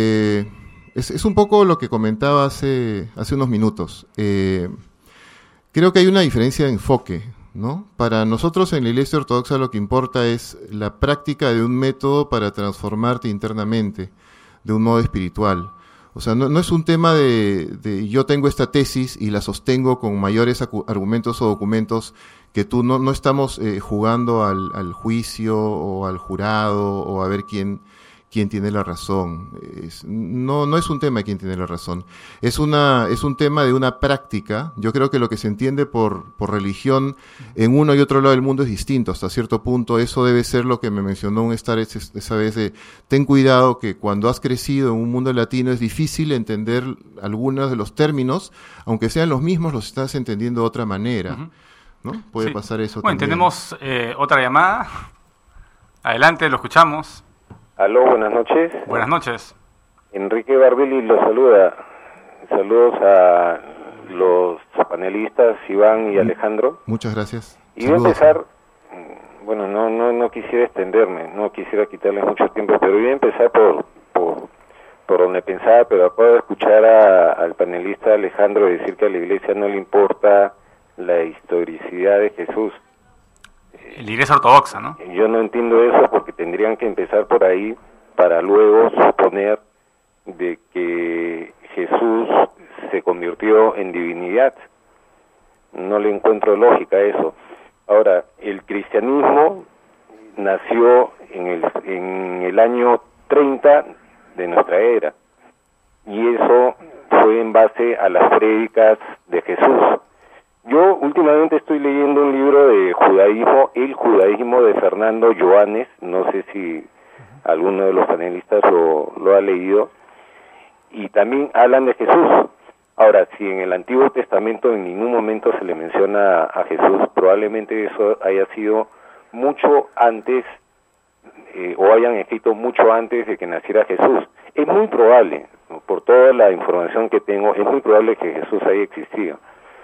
Es un poco lo que comentaba hace unos minutos. Creo que hay una diferencia de enfoque, ¿no? Para nosotros en la Iglesia Ortodoxa lo que importa es la práctica de un método para transformarte internamente, de un modo espiritual. O sea, no es un tema de yo tengo esta tesis y la sostengo con mayores argumentos o documentos que tú no estamos jugando al juicio o al jurado o a ver quién tiene la razón. No es un tema de quién tiene la razón. Es un tema de una práctica. Yo creo que lo que se entiende por religión en uno y otro lado del mundo es distinto. Hasta cierto punto eso debe ser lo que me mencionó un Star esa vez de ten cuidado que cuando has crecido en un mundo latino es difícil entender algunos de los términos, aunque sean los mismos, los estás entendiendo de otra manera. ¿No? Puede pasar eso también. Tenemos otra llamada. Adelante, lo escuchamos. Aló, buenas noches. Buenas noches. Enrique Barbelli los saluda. Saludos a los panelistas Iván y Alejandro. Muchas gracias. Y voy a empezar, bueno, no quisiera extenderme, no quisiera quitarles mucho tiempo, pero voy a empezar por donde pensaba, pero acabo de escuchar al panelista Alejandro decir que a la Iglesia no le importa la historicidad de Jesús. La Iglesia Ortodoxa, ¿no? Yo no entiendo eso porque tendrían que empezar por ahí para luego suponer de que Jesús se convirtió en divinidad. No le encuentro lógica a eso. Ahora, el cristianismo nació en el año 30 de nuestra era y eso fue en base a las prédicas de Jesús. Yo últimamente estoy leyendo un libro de judaísmo, El judaísmo de Fernando Joanes, no sé si alguno de los panelistas lo ha leído, y también hablan de Jesús. Ahora, si en el Antiguo Testamento en ningún momento se le menciona a Jesús, probablemente eso haya sido mucho antes, o hayan escrito mucho antes de que naciera Jesús. Es muy probable, ¿no? Por toda la información que tengo, es muy probable que Jesús haya existido.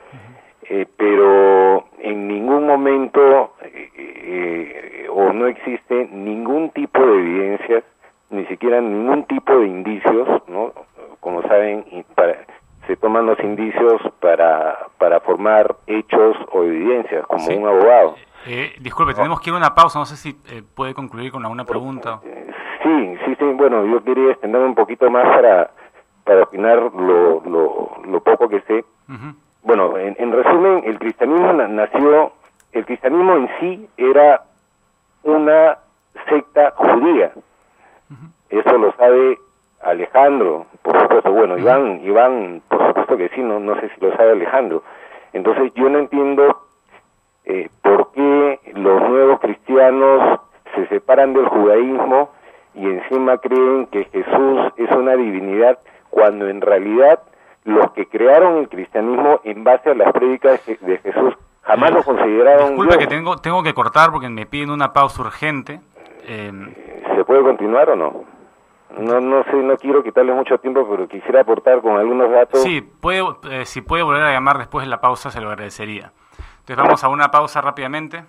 Pero en ningún momento o no existe ningún tipo de evidencias, ni siquiera ningún tipo de indicios, ¿no? Como saben, se toman los indicios para formar hechos o evidencias, como un abogado. Disculpe, tenemos que ir a una pausa, no sé si puede concluir con alguna pregunta. Sí, bueno, yo quería extenderme un poquito más para opinar lo poco que sé. Bueno, en resumen, el cristianismo el cristianismo en sí era una secta judía. Eso lo sabe Alejandro, por supuesto. Bueno, Iván, por supuesto que sí, no sé si lo sabe Alejandro. Entonces yo no entiendo por qué los nuevos cristianos se separan del judaísmo y encima creen que Jesús es una divinidad, cuando en realidad los que crearon el cristianismo en base a las prédicas de Jesús jamás lo consideraron. Disculpe que tengo que cortar porque me piden una pausa urgente. ¿Se puede continuar o no? No sé, no quiero quitarle mucho tiempo, pero quisiera aportar con algunos datos. Sí, si puede volver a llamar después de la pausa, se lo agradecería. Entonces vamos a una pausa rápidamente.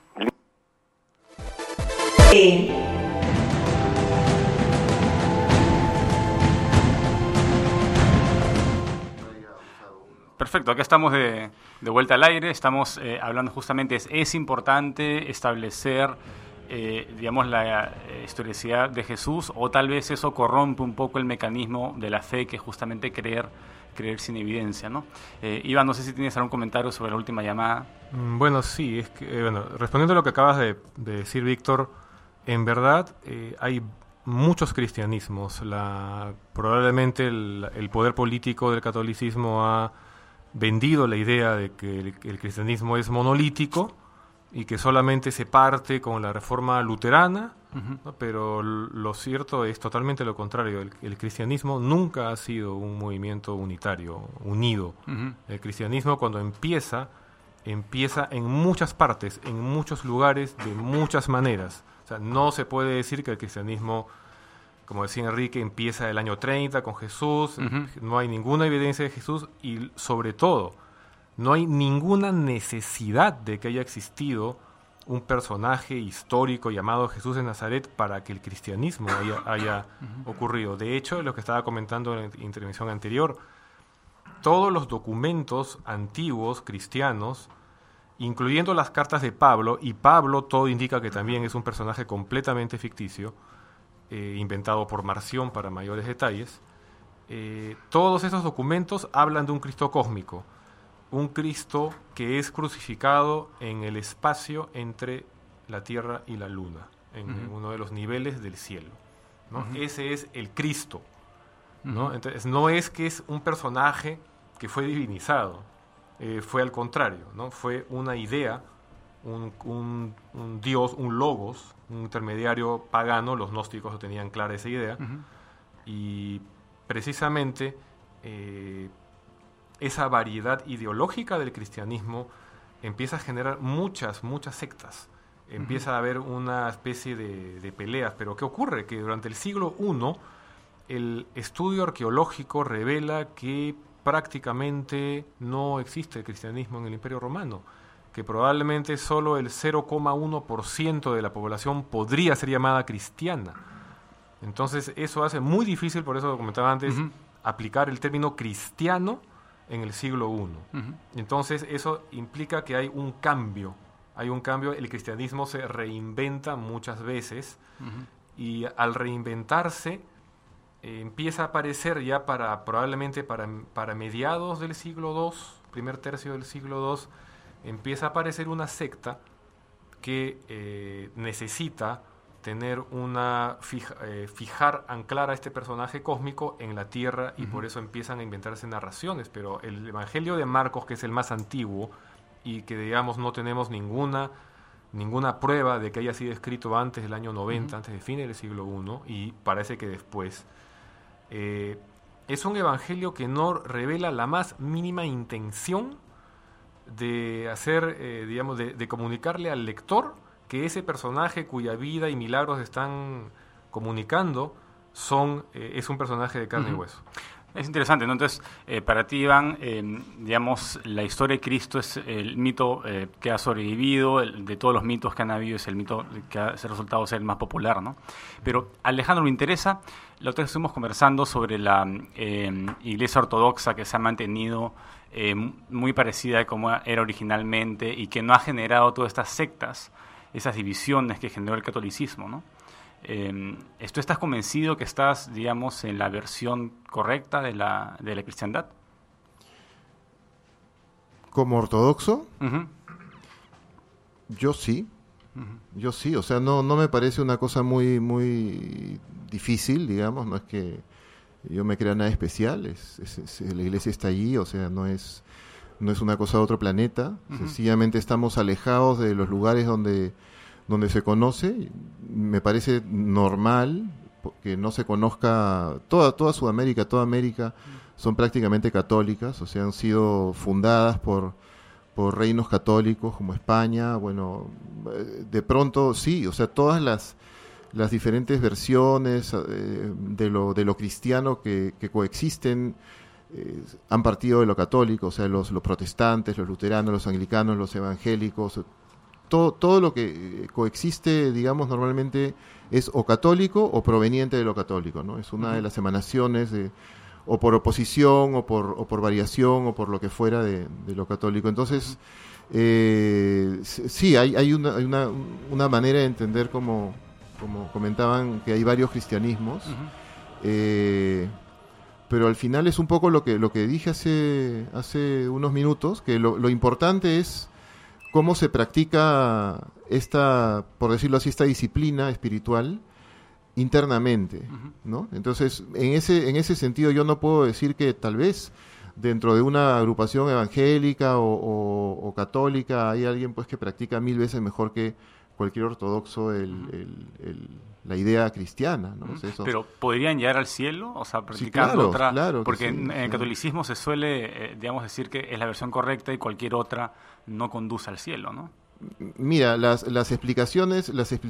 Perfecto, acá estamos de vuelta al aire, estamos hablando justamente, es importante establecer, digamos, la historicidad de Jesús, o tal vez eso corrompe un poco el mecanismo de la fe, que es justamente creer sin evidencia, ¿no? Iván, no sé si tienes algún comentario sobre la última llamada. Bueno, sí, es que, respondiendo a lo que acabas de decir, Víctor, en verdad hay muchos cristianismos. Probablemente el poder político del catolicismo ha vendido la idea de que el cristianismo es monolítico y que solamente se parte con la reforma luterana, ¿no? Pero lo cierto es totalmente lo contrario. El cristianismo nunca ha sido un movimiento unitario, unido. El cristianismo, cuando empieza en muchas partes, en muchos lugares, de muchas maneras. O sea, no se puede decir que el cristianismo, como decía Enrique, empieza el año 30 con Jesús. No hay ninguna evidencia de Jesús y, sobre todo, no hay ninguna necesidad de que haya existido un personaje histórico llamado Jesús de Nazaret para que el cristianismo haya ocurrido. De hecho, lo que estaba comentando en la intervención anterior, todos los documentos antiguos cristianos, incluyendo las cartas de Pablo, y Pablo todo indica que también es un personaje completamente ficticio, inventado por Marción para mayores detalles, todos esos documentos hablan de un Cristo cósmico, un Cristo que es crucificado en el espacio entre la tierra y la luna, en uno de los niveles del cielo, ¿no? Ese es el Cristo, ¿no? Entonces, no es que es un personaje que fue divinizado, fue al contrario, ¿no? Fue una idea, un dios, un logos, un intermediario pagano. Los gnósticos tenían clara esa idea, y precisamente esa variedad ideológica del cristianismo empieza a generar muchas sectas. Empieza a haber una especie de peleas. Pero ¿qué ocurre? Que durante el siglo I el estudio arqueológico revela que prácticamente no existe el cristianismo en el Imperio Romano, que probablemente solo el 0,1% de la población podría ser llamada cristiana. Entonces eso hace muy difícil, por eso lo comentaba antes, aplicar el término cristiano en el siglo I. Entonces eso implica que hay un cambio, el cristianismo se reinventa muchas veces, y al reinventarse empieza a aparecer ya probablemente para mediados del siglo II, primer tercio del siglo II, empieza a aparecer una secta que necesita tener anclar a este personaje cósmico en la tierra, y por eso empiezan a inventarse narraciones. Pero el Evangelio de Marcos, que es el más antiguo y que, digamos, no tenemos ninguna prueba de que haya sido escrito antes del año 90, antes de fines del siglo I, y parece que después, es un evangelio que no revela la más mínima intención de hacer, digamos, de comunicarle al lector que ese personaje cuya vida y milagros están comunicando es un personaje de carne y hueso. Es interesante, ¿no? Entonces, para ti, Iván, digamos, la historia de Cristo es el mito que ha sobrevivido, de todos los mitos que han habido, es el mito que ha resultado ser el más popular, ¿no? Pero, Alejandro, me interesa, la otra vez estuvimos conversando sobre la Iglesia Ortodoxa que se ha mantenido muy parecida a como era originalmente y que no ha generado todas estas sectas, esas divisiones que generó el catolicismo, ¿no? ¿Tú estás convencido que estás, digamos, en la versión correcta de la cristiandad? ¿Como ortodoxo? Uh-huh. Yo sí. Yo sí, o sea, no me parece una cosa muy, muy difícil, digamos, no es que yo me crea nada especial, la iglesia está allí, o sea, no es una cosa de otro planeta, sencillamente estamos alejados de los lugares donde se conoce. Me parece normal que no se conozca toda Sudamérica, toda América son prácticamente católicas, o sea, han sido fundadas por reinos católicos como España. Bueno, de pronto sí, o sea, todas las diferentes versiones de lo cristiano que coexisten han partido de lo católico, o sea, los protestantes, los luteranos, los anglicanos, los evangélicos. Todo lo que coexiste, digamos, normalmente es o católico o proveniente de lo católico, ¿no? Es una de las emanaciones o por oposición o por variación o por lo que fuera de lo católico. Entonces, sí, hay una manera de entender, como comentaban, que hay varios cristianismos, pero al final es un poco lo que dije hace unos minutos, que lo importante es cómo se practica esta, por decirlo así, esta disciplina espiritual internamente, ¿no? Entonces, en ese sentido yo no puedo decir que tal vez dentro de una agrupación evangélica o católica hay alguien pues que practica 1000 veces mejor que cualquier ortodoxo la idea cristiana, ¿no? O sea, pero ¿podrían llegar al cielo? O sea, practicando sí, claro, porque sí, en el catolicismo se suele, digamos, decir que es la versión correcta y cualquier otra no conduce al cielo, ¿no? Mira, las explicaciones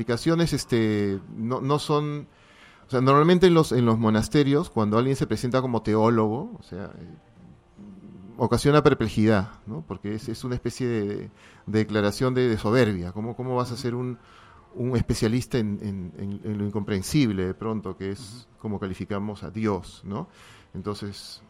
no son, o sea, normalmente en los monasterios, cuando alguien se presenta como teólogo, o sea, ocasiona perplejidad, ¿no? Porque es una especie de declaración de soberbia. ¿Cómo vas a ser un especialista en lo incomprensible de pronto, que es como calificamos a Dios, ¿no? Entonces,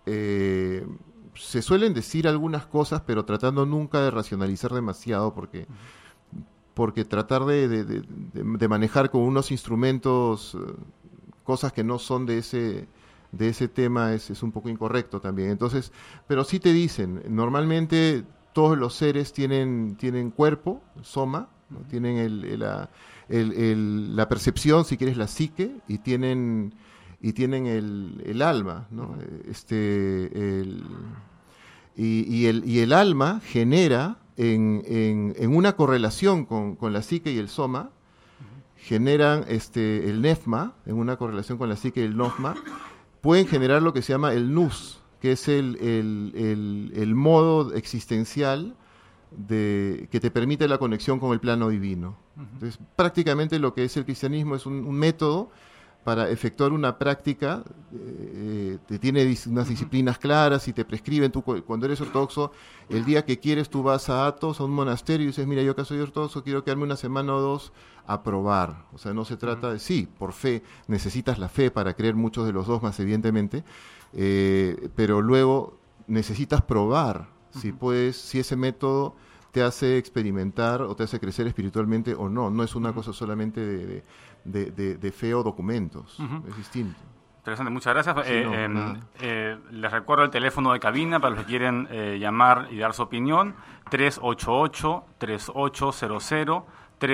se suelen decir algunas cosas, pero tratando nunca de racionalizar demasiado, porque tratar de manejar con unos instrumentos cosas que no son de ese tema es un poco incorrecto también. Entonces, pero sí te dicen, normalmente todos los seres tienen cuerpo, soma, ¿no? Tienen la percepción, si quieres, la psique, y tienen el alma, ¿no? Y el alma genera en una correlación con la psique y el soma, generan el nefma, en una correlación con la psique y el nofma, pueden generar lo que se llama el nous, que es el modo existencial que te permite la conexión con el plano divino. Entonces, prácticamente lo que es el cristianismo es un método para efectuar una práctica, te tiene unas disciplinas claras y te prescriben. Tú, cuando eres ortodoxo, el día que quieres tú vas a Athos, a un monasterio, y dices, mira, yo acá soy ortodoxo, quiero quedarme una semana o dos a probar. O sea, no se trata de, sí, por fe, necesitas la fe para creer muchos de los dogmas, evidentemente, pero luego necesitas probar si ese método te hace experimentar o te hace crecer espiritualmente o no. No es una cosa solamente de fe o documentos. Es distinto. Interesante, muchas gracias. Sí, les recuerdo el teléfono de cabina para los que quieren llamar y dar su opinión: 388-3800,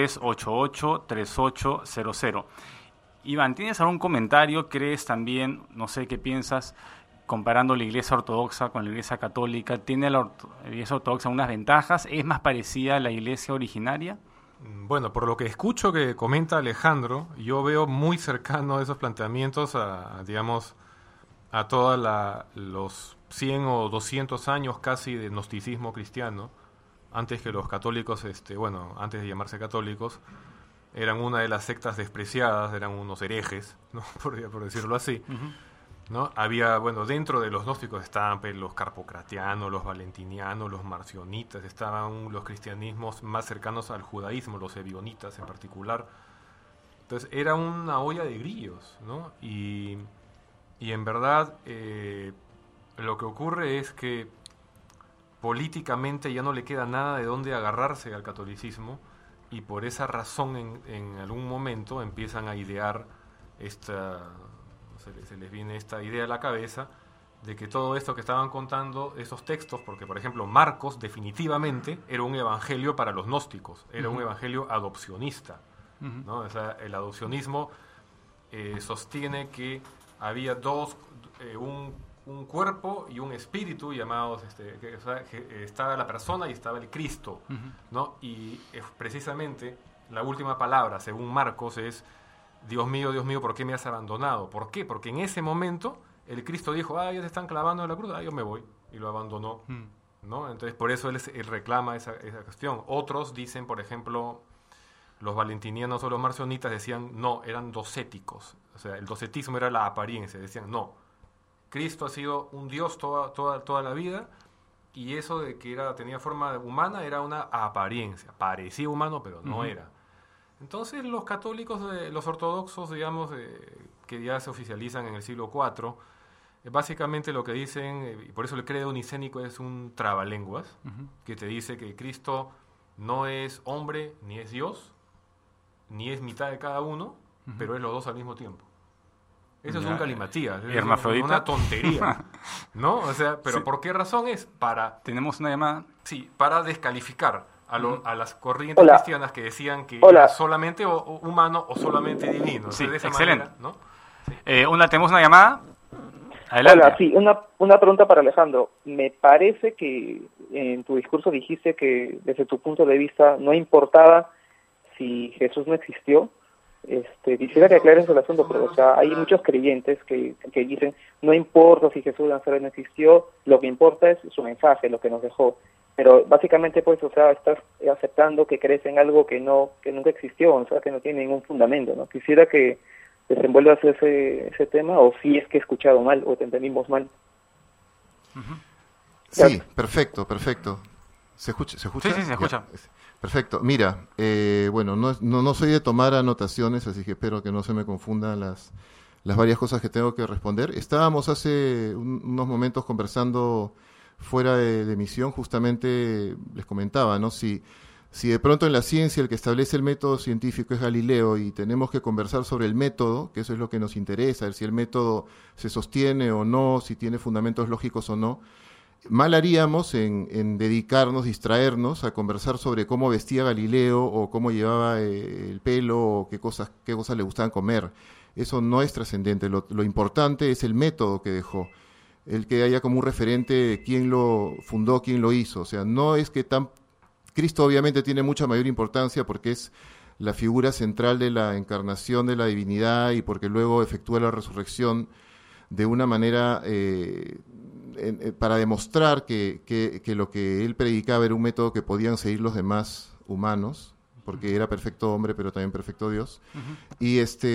388-3800. Iván, ¿tienes algún comentario? ¿Crees también, no sé qué piensas, comparando la Iglesia Ortodoxa con la Iglesia Católica? ¿Tiene la Iglesia Ortodoxa unas ventajas? ¿Es más parecida a la Iglesia originaria? Bueno, por lo que escucho que comenta Alejandro, yo veo muy cercano a esos planteamientos a digamos, a todos los 100 o 200 años casi de gnosticismo cristiano, antes que los católicos, antes de llamarse católicos, eran una de las sectas despreciadas, eran unos herejes, ¿no? por decirlo así. ¿No? Había, dentro de los gnósticos estaban los carpocratianos, los valentinianos, los marcionitas, estaban los cristianismos más cercanos al judaísmo, los ebionitas en particular. Entonces era una olla de grillos, ¿no? Y en verdad lo que ocurre es que políticamente ya no le queda nada de dónde agarrarse al catolicismo, y por esa razón en algún momento empiezan a idear se les viene esta idea a la cabeza de que todo esto que estaban contando, esos textos, porque por ejemplo Marcos definitivamente era un evangelio para los gnósticos, era un evangelio adopcionista, ¿no? O sea, el adopcionismo sostiene que había un cuerpo y un espíritu llamados, que estaba la persona y estaba el Cristo, ¿no? Y precisamente la última palabra, según Marcos, es: Dios mío, ¿por qué me has abandonado? ¿Por qué? Porque en ese momento el Cristo dijo: ya te están clavando en la cruz, yo me voy, y lo abandonó, ¿no? Entonces por eso él reclama esa cuestión. Otros dicen, por ejemplo, los valentinianos o los marcionitas decían, no, eran docéticos, o sea, el docetismo era la apariencia, decían, no, Cristo ha sido un Dios toda la vida, y eso de que tenía forma humana era una apariencia, parecía humano pero no era. Entonces los católicos, los ortodoxos, digamos, que ya se oficializan en el siglo IV, básicamente lo que dicen, y por eso el credo nicénico es un trabalenguas, que te dice que Cristo no es hombre ni es Dios, ni es mitad de cada uno, pero es los dos al mismo tiempo. Eso es un galimatías, es una tontería, ¿no? O sea, pero ¿por qué razón es? ¿Tenemos una llamada? Sí, para descalificar a las corrientes cristianas que decían que era solamente humano o solamente divino. Sí, de esa excelente. Manera, ¿no? Sí. ¿Tenemos una llamada? Adelante. Hola, sí, una pregunta para Alejandro. Me parece que en tu discurso dijiste que desde tu punto de vista no importaba si Jesús no existió. Quisiera que aclares el asunto, pero o sea, hay muchos creyentes que dicen no importa si Jesús de Nazaret no existió, lo que importa es su mensaje, lo que nos dejó. Pero básicamente, pues, o sea, estás aceptando que crees en algo que nunca existió, o sea, que no tiene ningún fundamento, ¿no? Quisiera que desenvuelvas ese tema, o si es que he escuchado mal, o te entendimos mal. Sí, perfecto. ¿Se escucha? Sí, se escucha. Ya. Perfecto. Mira, no soy de tomar anotaciones, así que espero que no se me confundan las varias cosas que tengo que responder. Estábamos hace unos momentos conversando fuera de emisión, justamente les comentaba, ¿no? Si de pronto en la ciencia el que establece el método científico es Galileo y tenemos que conversar sobre el método, que eso es lo que nos interesa, ver si el método se sostiene o no, si tiene fundamentos lógicos o no, mal haríamos en distraernos a conversar sobre cómo vestía Galileo o cómo llevaba el pelo o qué cosas le gustaban comer. Eso no es trascendente, lo importante es el método que dejó, el que haya como un referente quién lo fundó, quién lo hizo. O sea, no es que Cristo obviamente tiene mucha mayor importancia porque es la figura central de la encarnación de la divinidad y porque luego efectúa la resurrección de una manera para demostrar que lo que él predicaba era un método que podían seguir los demás humanos, porque era perfecto hombre pero también perfecto Dios. Y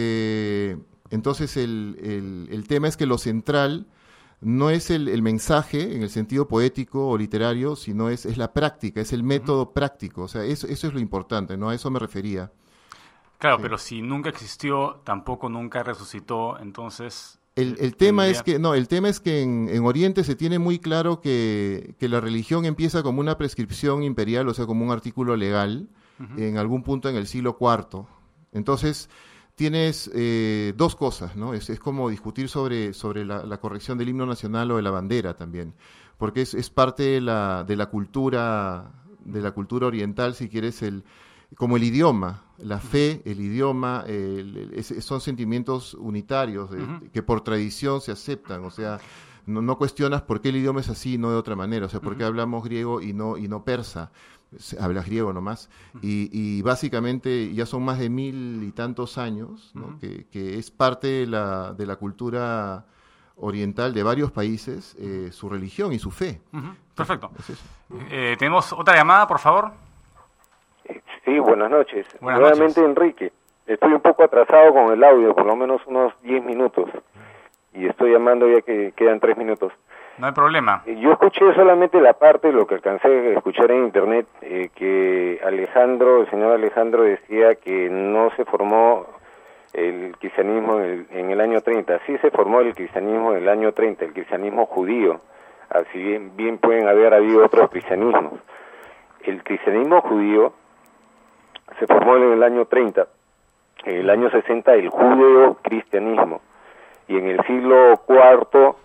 entonces el tema es que lo central no es el mensaje en el sentido poético o literario, sino es la práctica, es el método práctico. O sea, eso es lo importante, ¿no? A eso me refería. Claro, sí. Pero si nunca existió, tampoco nunca resucitó, entonces... El tema es que en Oriente se tiene muy claro que la religión empieza como una prescripción imperial, o sea, como un artículo legal, en algún punto en el siglo IV. Entonces, tienes dos cosas, ¿no? Es como discutir sobre la corrección del himno nacional o de la bandera también, porque es parte de la cultura oriental, si quieres, como el idioma, la fe, el idioma, son sentimientos unitarios que por tradición se aceptan, o sea, no cuestionas por qué el idioma es así y no de otra manera, o sea, por qué hablamos griego y no persa, hablas griego nomás, y básicamente ya son más de 1000 y tantos años, ¿no? que es parte de la cultura oriental de varios países su religión y su fe. Perfecto. Tenemos otra llamada, por favor. Sí, buenas noches. Buenas Nuevamente, noches. Enrique. Estoy un poco atrasado con el audio, por lo menos unos 10 minutos. Y estoy llamando ya que quedan 3 minutos. No hay problema. Yo escuché solamente la parte, lo que alcancé a escuchar en internet, que el señor Alejandro decía que no se formó el cristianismo en el año 30. Sí se formó el cristianismo en el año 30, el cristianismo judío. Así bien pueden haber habido otros cristianismos. El cristianismo judío se formó en el año 30. En el año 60 el judeo-cristianismo. Y en el siglo IV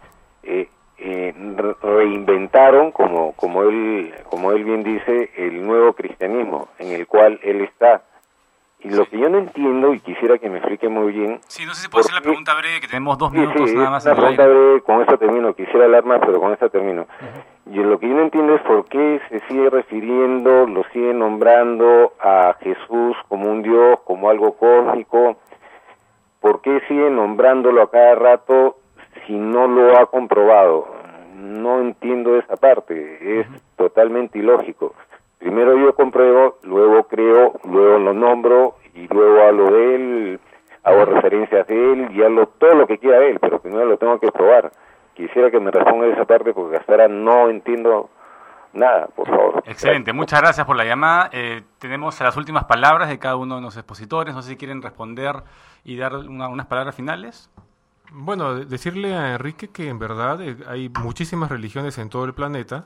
reinventaron, como él bien dice, el nuevo cristianismo, en el cual él está. Y lo que yo no entiendo, y quisiera que me explique muy bien... Sí, no sé si puede ser la pregunta breve, que tenemos 2 minutos nada más. Una pregunta breve, con esto termino. Quisiera hablar más, pero con esto termino. Y lo que yo no entiendo es por qué se sigue refiriendo, lo sigue nombrando a Jesús como un Dios, como algo cósmico. ¿Por qué sigue nombrándolo a cada rato si no lo ha comprobado? No entiendo esa parte. Es totalmente ilógico. Primero yo compruebo, luego creo, luego lo nombro y luego hablo de él, hago referencias de él y hablo todo lo que quiera de él, pero primero lo tengo que probar. Quisiera que me responda esa parte porque hasta ahora no entiendo nada, por favor. Excelente, muchas gracias por la llamada. Tenemos las últimas palabras de cada uno de los expositores. No sé si quieren responder y dar unas palabras finales. Bueno, decirle a Enrique que en verdad hay muchísimas religiones en todo el planeta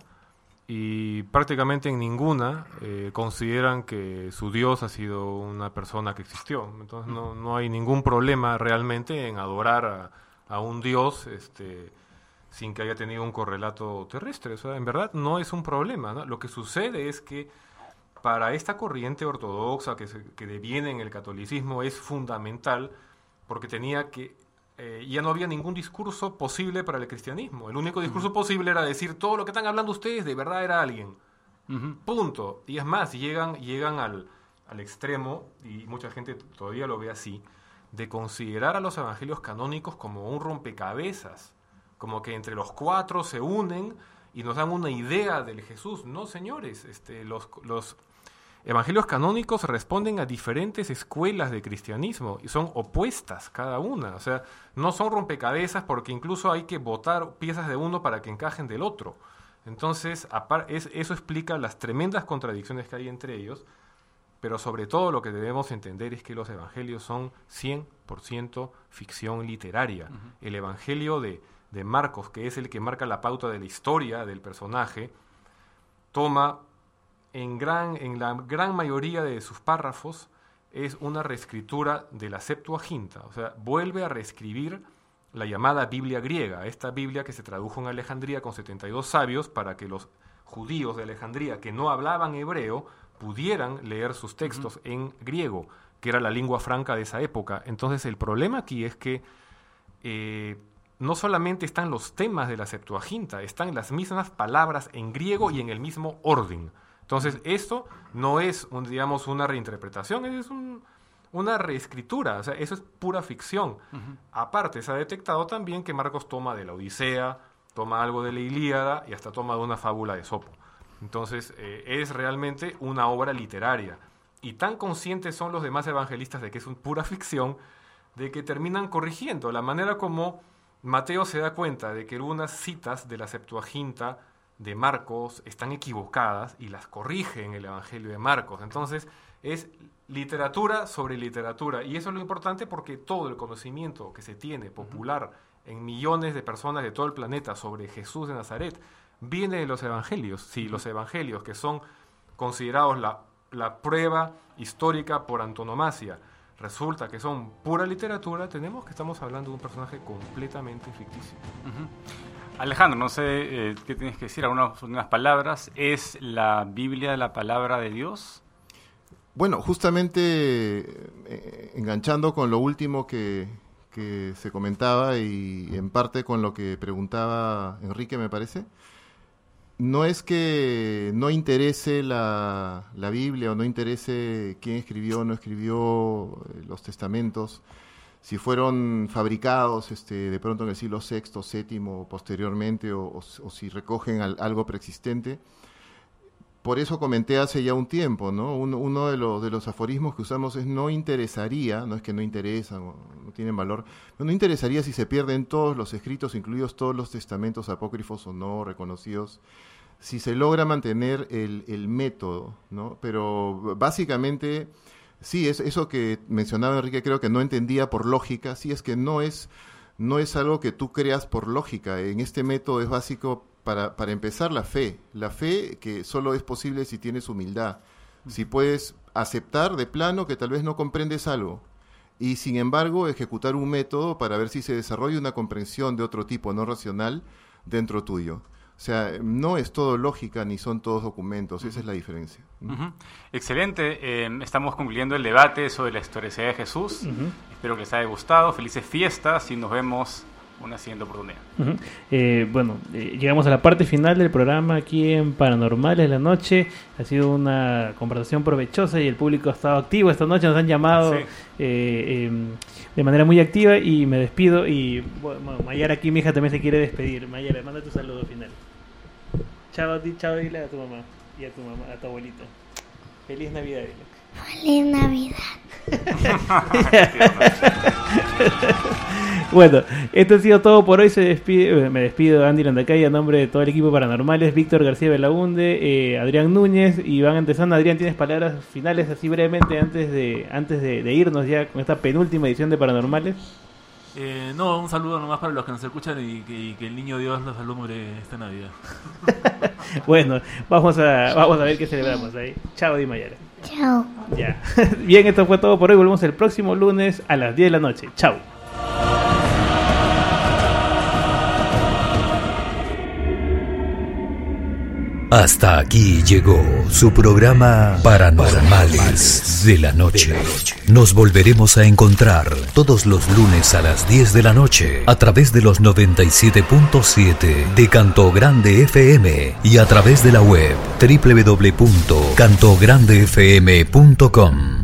y prácticamente en ninguna consideran que su Dios ha sido una persona que existió. Entonces no hay ningún problema realmente en adorar a un Dios sin que haya tenido un correlato terrestre. O sea, en verdad no es un problema, ¿no? Lo que sucede es que para esta corriente ortodoxa que deviene en el catolicismo es fundamental porque tenía que ya no había ningún discurso posible para el cristianismo. El único discurso posible era decir todo lo que están hablando ustedes de verdad era alguien. Punto. Y es más, llegan al extremo, y mucha gente todavía lo ve así, de considerar a los evangelios canónicos como un rompecabezas, como que entre los 4 se unen y nos dan una idea del Jesús. No, señores, los evangelios canónicos responden a diferentes escuelas de cristianismo y son opuestas cada una. O sea, no son rompecabezas porque incluso hay que botar piezas de uno para que encajen del otro. Entonces, eso explica las tremendas contradicciones que hay entre ellos, pero sobre todo lo que debemos entender es que los evangelios son 100% ficción literaria. El evangelio de Marcos, que es el que marca la pauta de la historia del personaje, toma en la gran mayoría de sus párrafos es una reescritura de la Septuaginta, o sea, vuelve a reescribir la llamada Biblia griega, esta Biblia que se tradujo en Alejandría con 72 sabios para que los judíos de Alejandría que no hablaban hebreo pudieran leer sus textos en griego, que era la lengua franca de esa época. Entonces el problema aquí es que no solamente están los temas de la Septuaginta, están las mismas palabras en griego y en el mismo orden. Entonces, esto no es, una reinterpretación, es una reescritura, o sea, eso es pura ficción. Aparte, se ha detectado también que Marcos toma de la Odisea, toma algo de la Ilíada y hasta toma de una fábula de Esopo. Entonces, es realmente una obra literaria. Y tan conscientes son los demás evangelistas de que es pura ficción, de que terminan corrigiendo la manera como Mateo se da cuenta de que algunas citas de la Septuaginta de Marcos están equivocadas y las corrige en el Evangelio de Marcos. Entonces es literatura sobre literatura y eso es lo importante porque todo el conocimiento que se tiene popular en millones de personas de todo el planeta sobre Jesús de Nazaret viene de los evangelios. Si los evangelios, que son considerados la prueba histórica por antonomasia, resulta que son pura literatura, estamos hablando de un personaje completamente ficticio. Alejandro, no sé qué tienes que decir, unas palabras. ¿Es la Biblia la palabra de Dios? Bueno, justamente enganchando con lo último que se comentaba y en parte con lo que preguntaba Enrique, me parece, no es que no interese la Biblia o no interese quién escribió o no escribió los testamentos, si fueron fabricados de pronto en el siglo VI, VII, posteriormente, o si recogen algo preexistente. Por eso comenté hace ya un tiempo, ¿no? Uno de los aforismos que usamos es no interesaría, no es que no interesan o no tienen valor, pero no interesaría si se pierden todos los escritos, incluidos todos los testamentos apócrifos o no reconocidos, si se logra mantener el método, ¿no? Pero básicamente, sí, es eso que mencionaba Enrique, creo que no entendía por lógica, sí, es que no es algo que tú creas por lógica. En este método es básico para empezar la fe que solo es posible si tienes humildad, si puedes aceptar de plano que tal vez no comprendes algo y sin embargo ejecutar un método para ver si se desarrolla una comprensión de otro tipo no racional dentro tuyo. O sea, no es todo lógica ni son todos documentos, esa es la diferencia. Excelente, estamos concluyendo el debate sobre la historicidad de Jesús. Espero que les haya gustado, felices fiestas y nos vemos una siguiente oportunidad. Llegamos a la parte final del programa aquí en Paranormales la Noche. Ha sido una conversación provechosa y el público ha estado activo esta noche, nos han llamado de manera muy activa y me despido. Y bueno, Mayara aquí, mi hija, también se quiere despedir. Mayara, manda tu saludo final. Chao, dile a tu mamá y a tu abuelita. Feliz Navidad, dile. Feliz Navidad. Bueno, esto ha sido todo por hoy. Me despido, Andy Landacay, a nombre de todo el equipo Paranormales, Víctor García Belaunde, Adrián Núñez y Iván Antesana. Adrián, ¿tienes palabras finales así brevemente antes de irnos ya con esta penúltima edición de Paranormales? No, un saludo nomás para los que nos escuchan y que el niño Dios los alumbre esta Navidad. Bueno, vamos a ver qué celebramos ahí. Chao, Di Mayara. Chao. Ya. Bien, esto fue todo por hoy. Volvemos el próximo lunes a las 10 de la noche. Chao. Hasta aquí llegó su programa Paranormales de la Noche. Nos volveremos a encontrar todos los lunes a las 10 de la noche a través de los 97.7 de Canto Grande FM y a través de la web www.cantograndefm.com.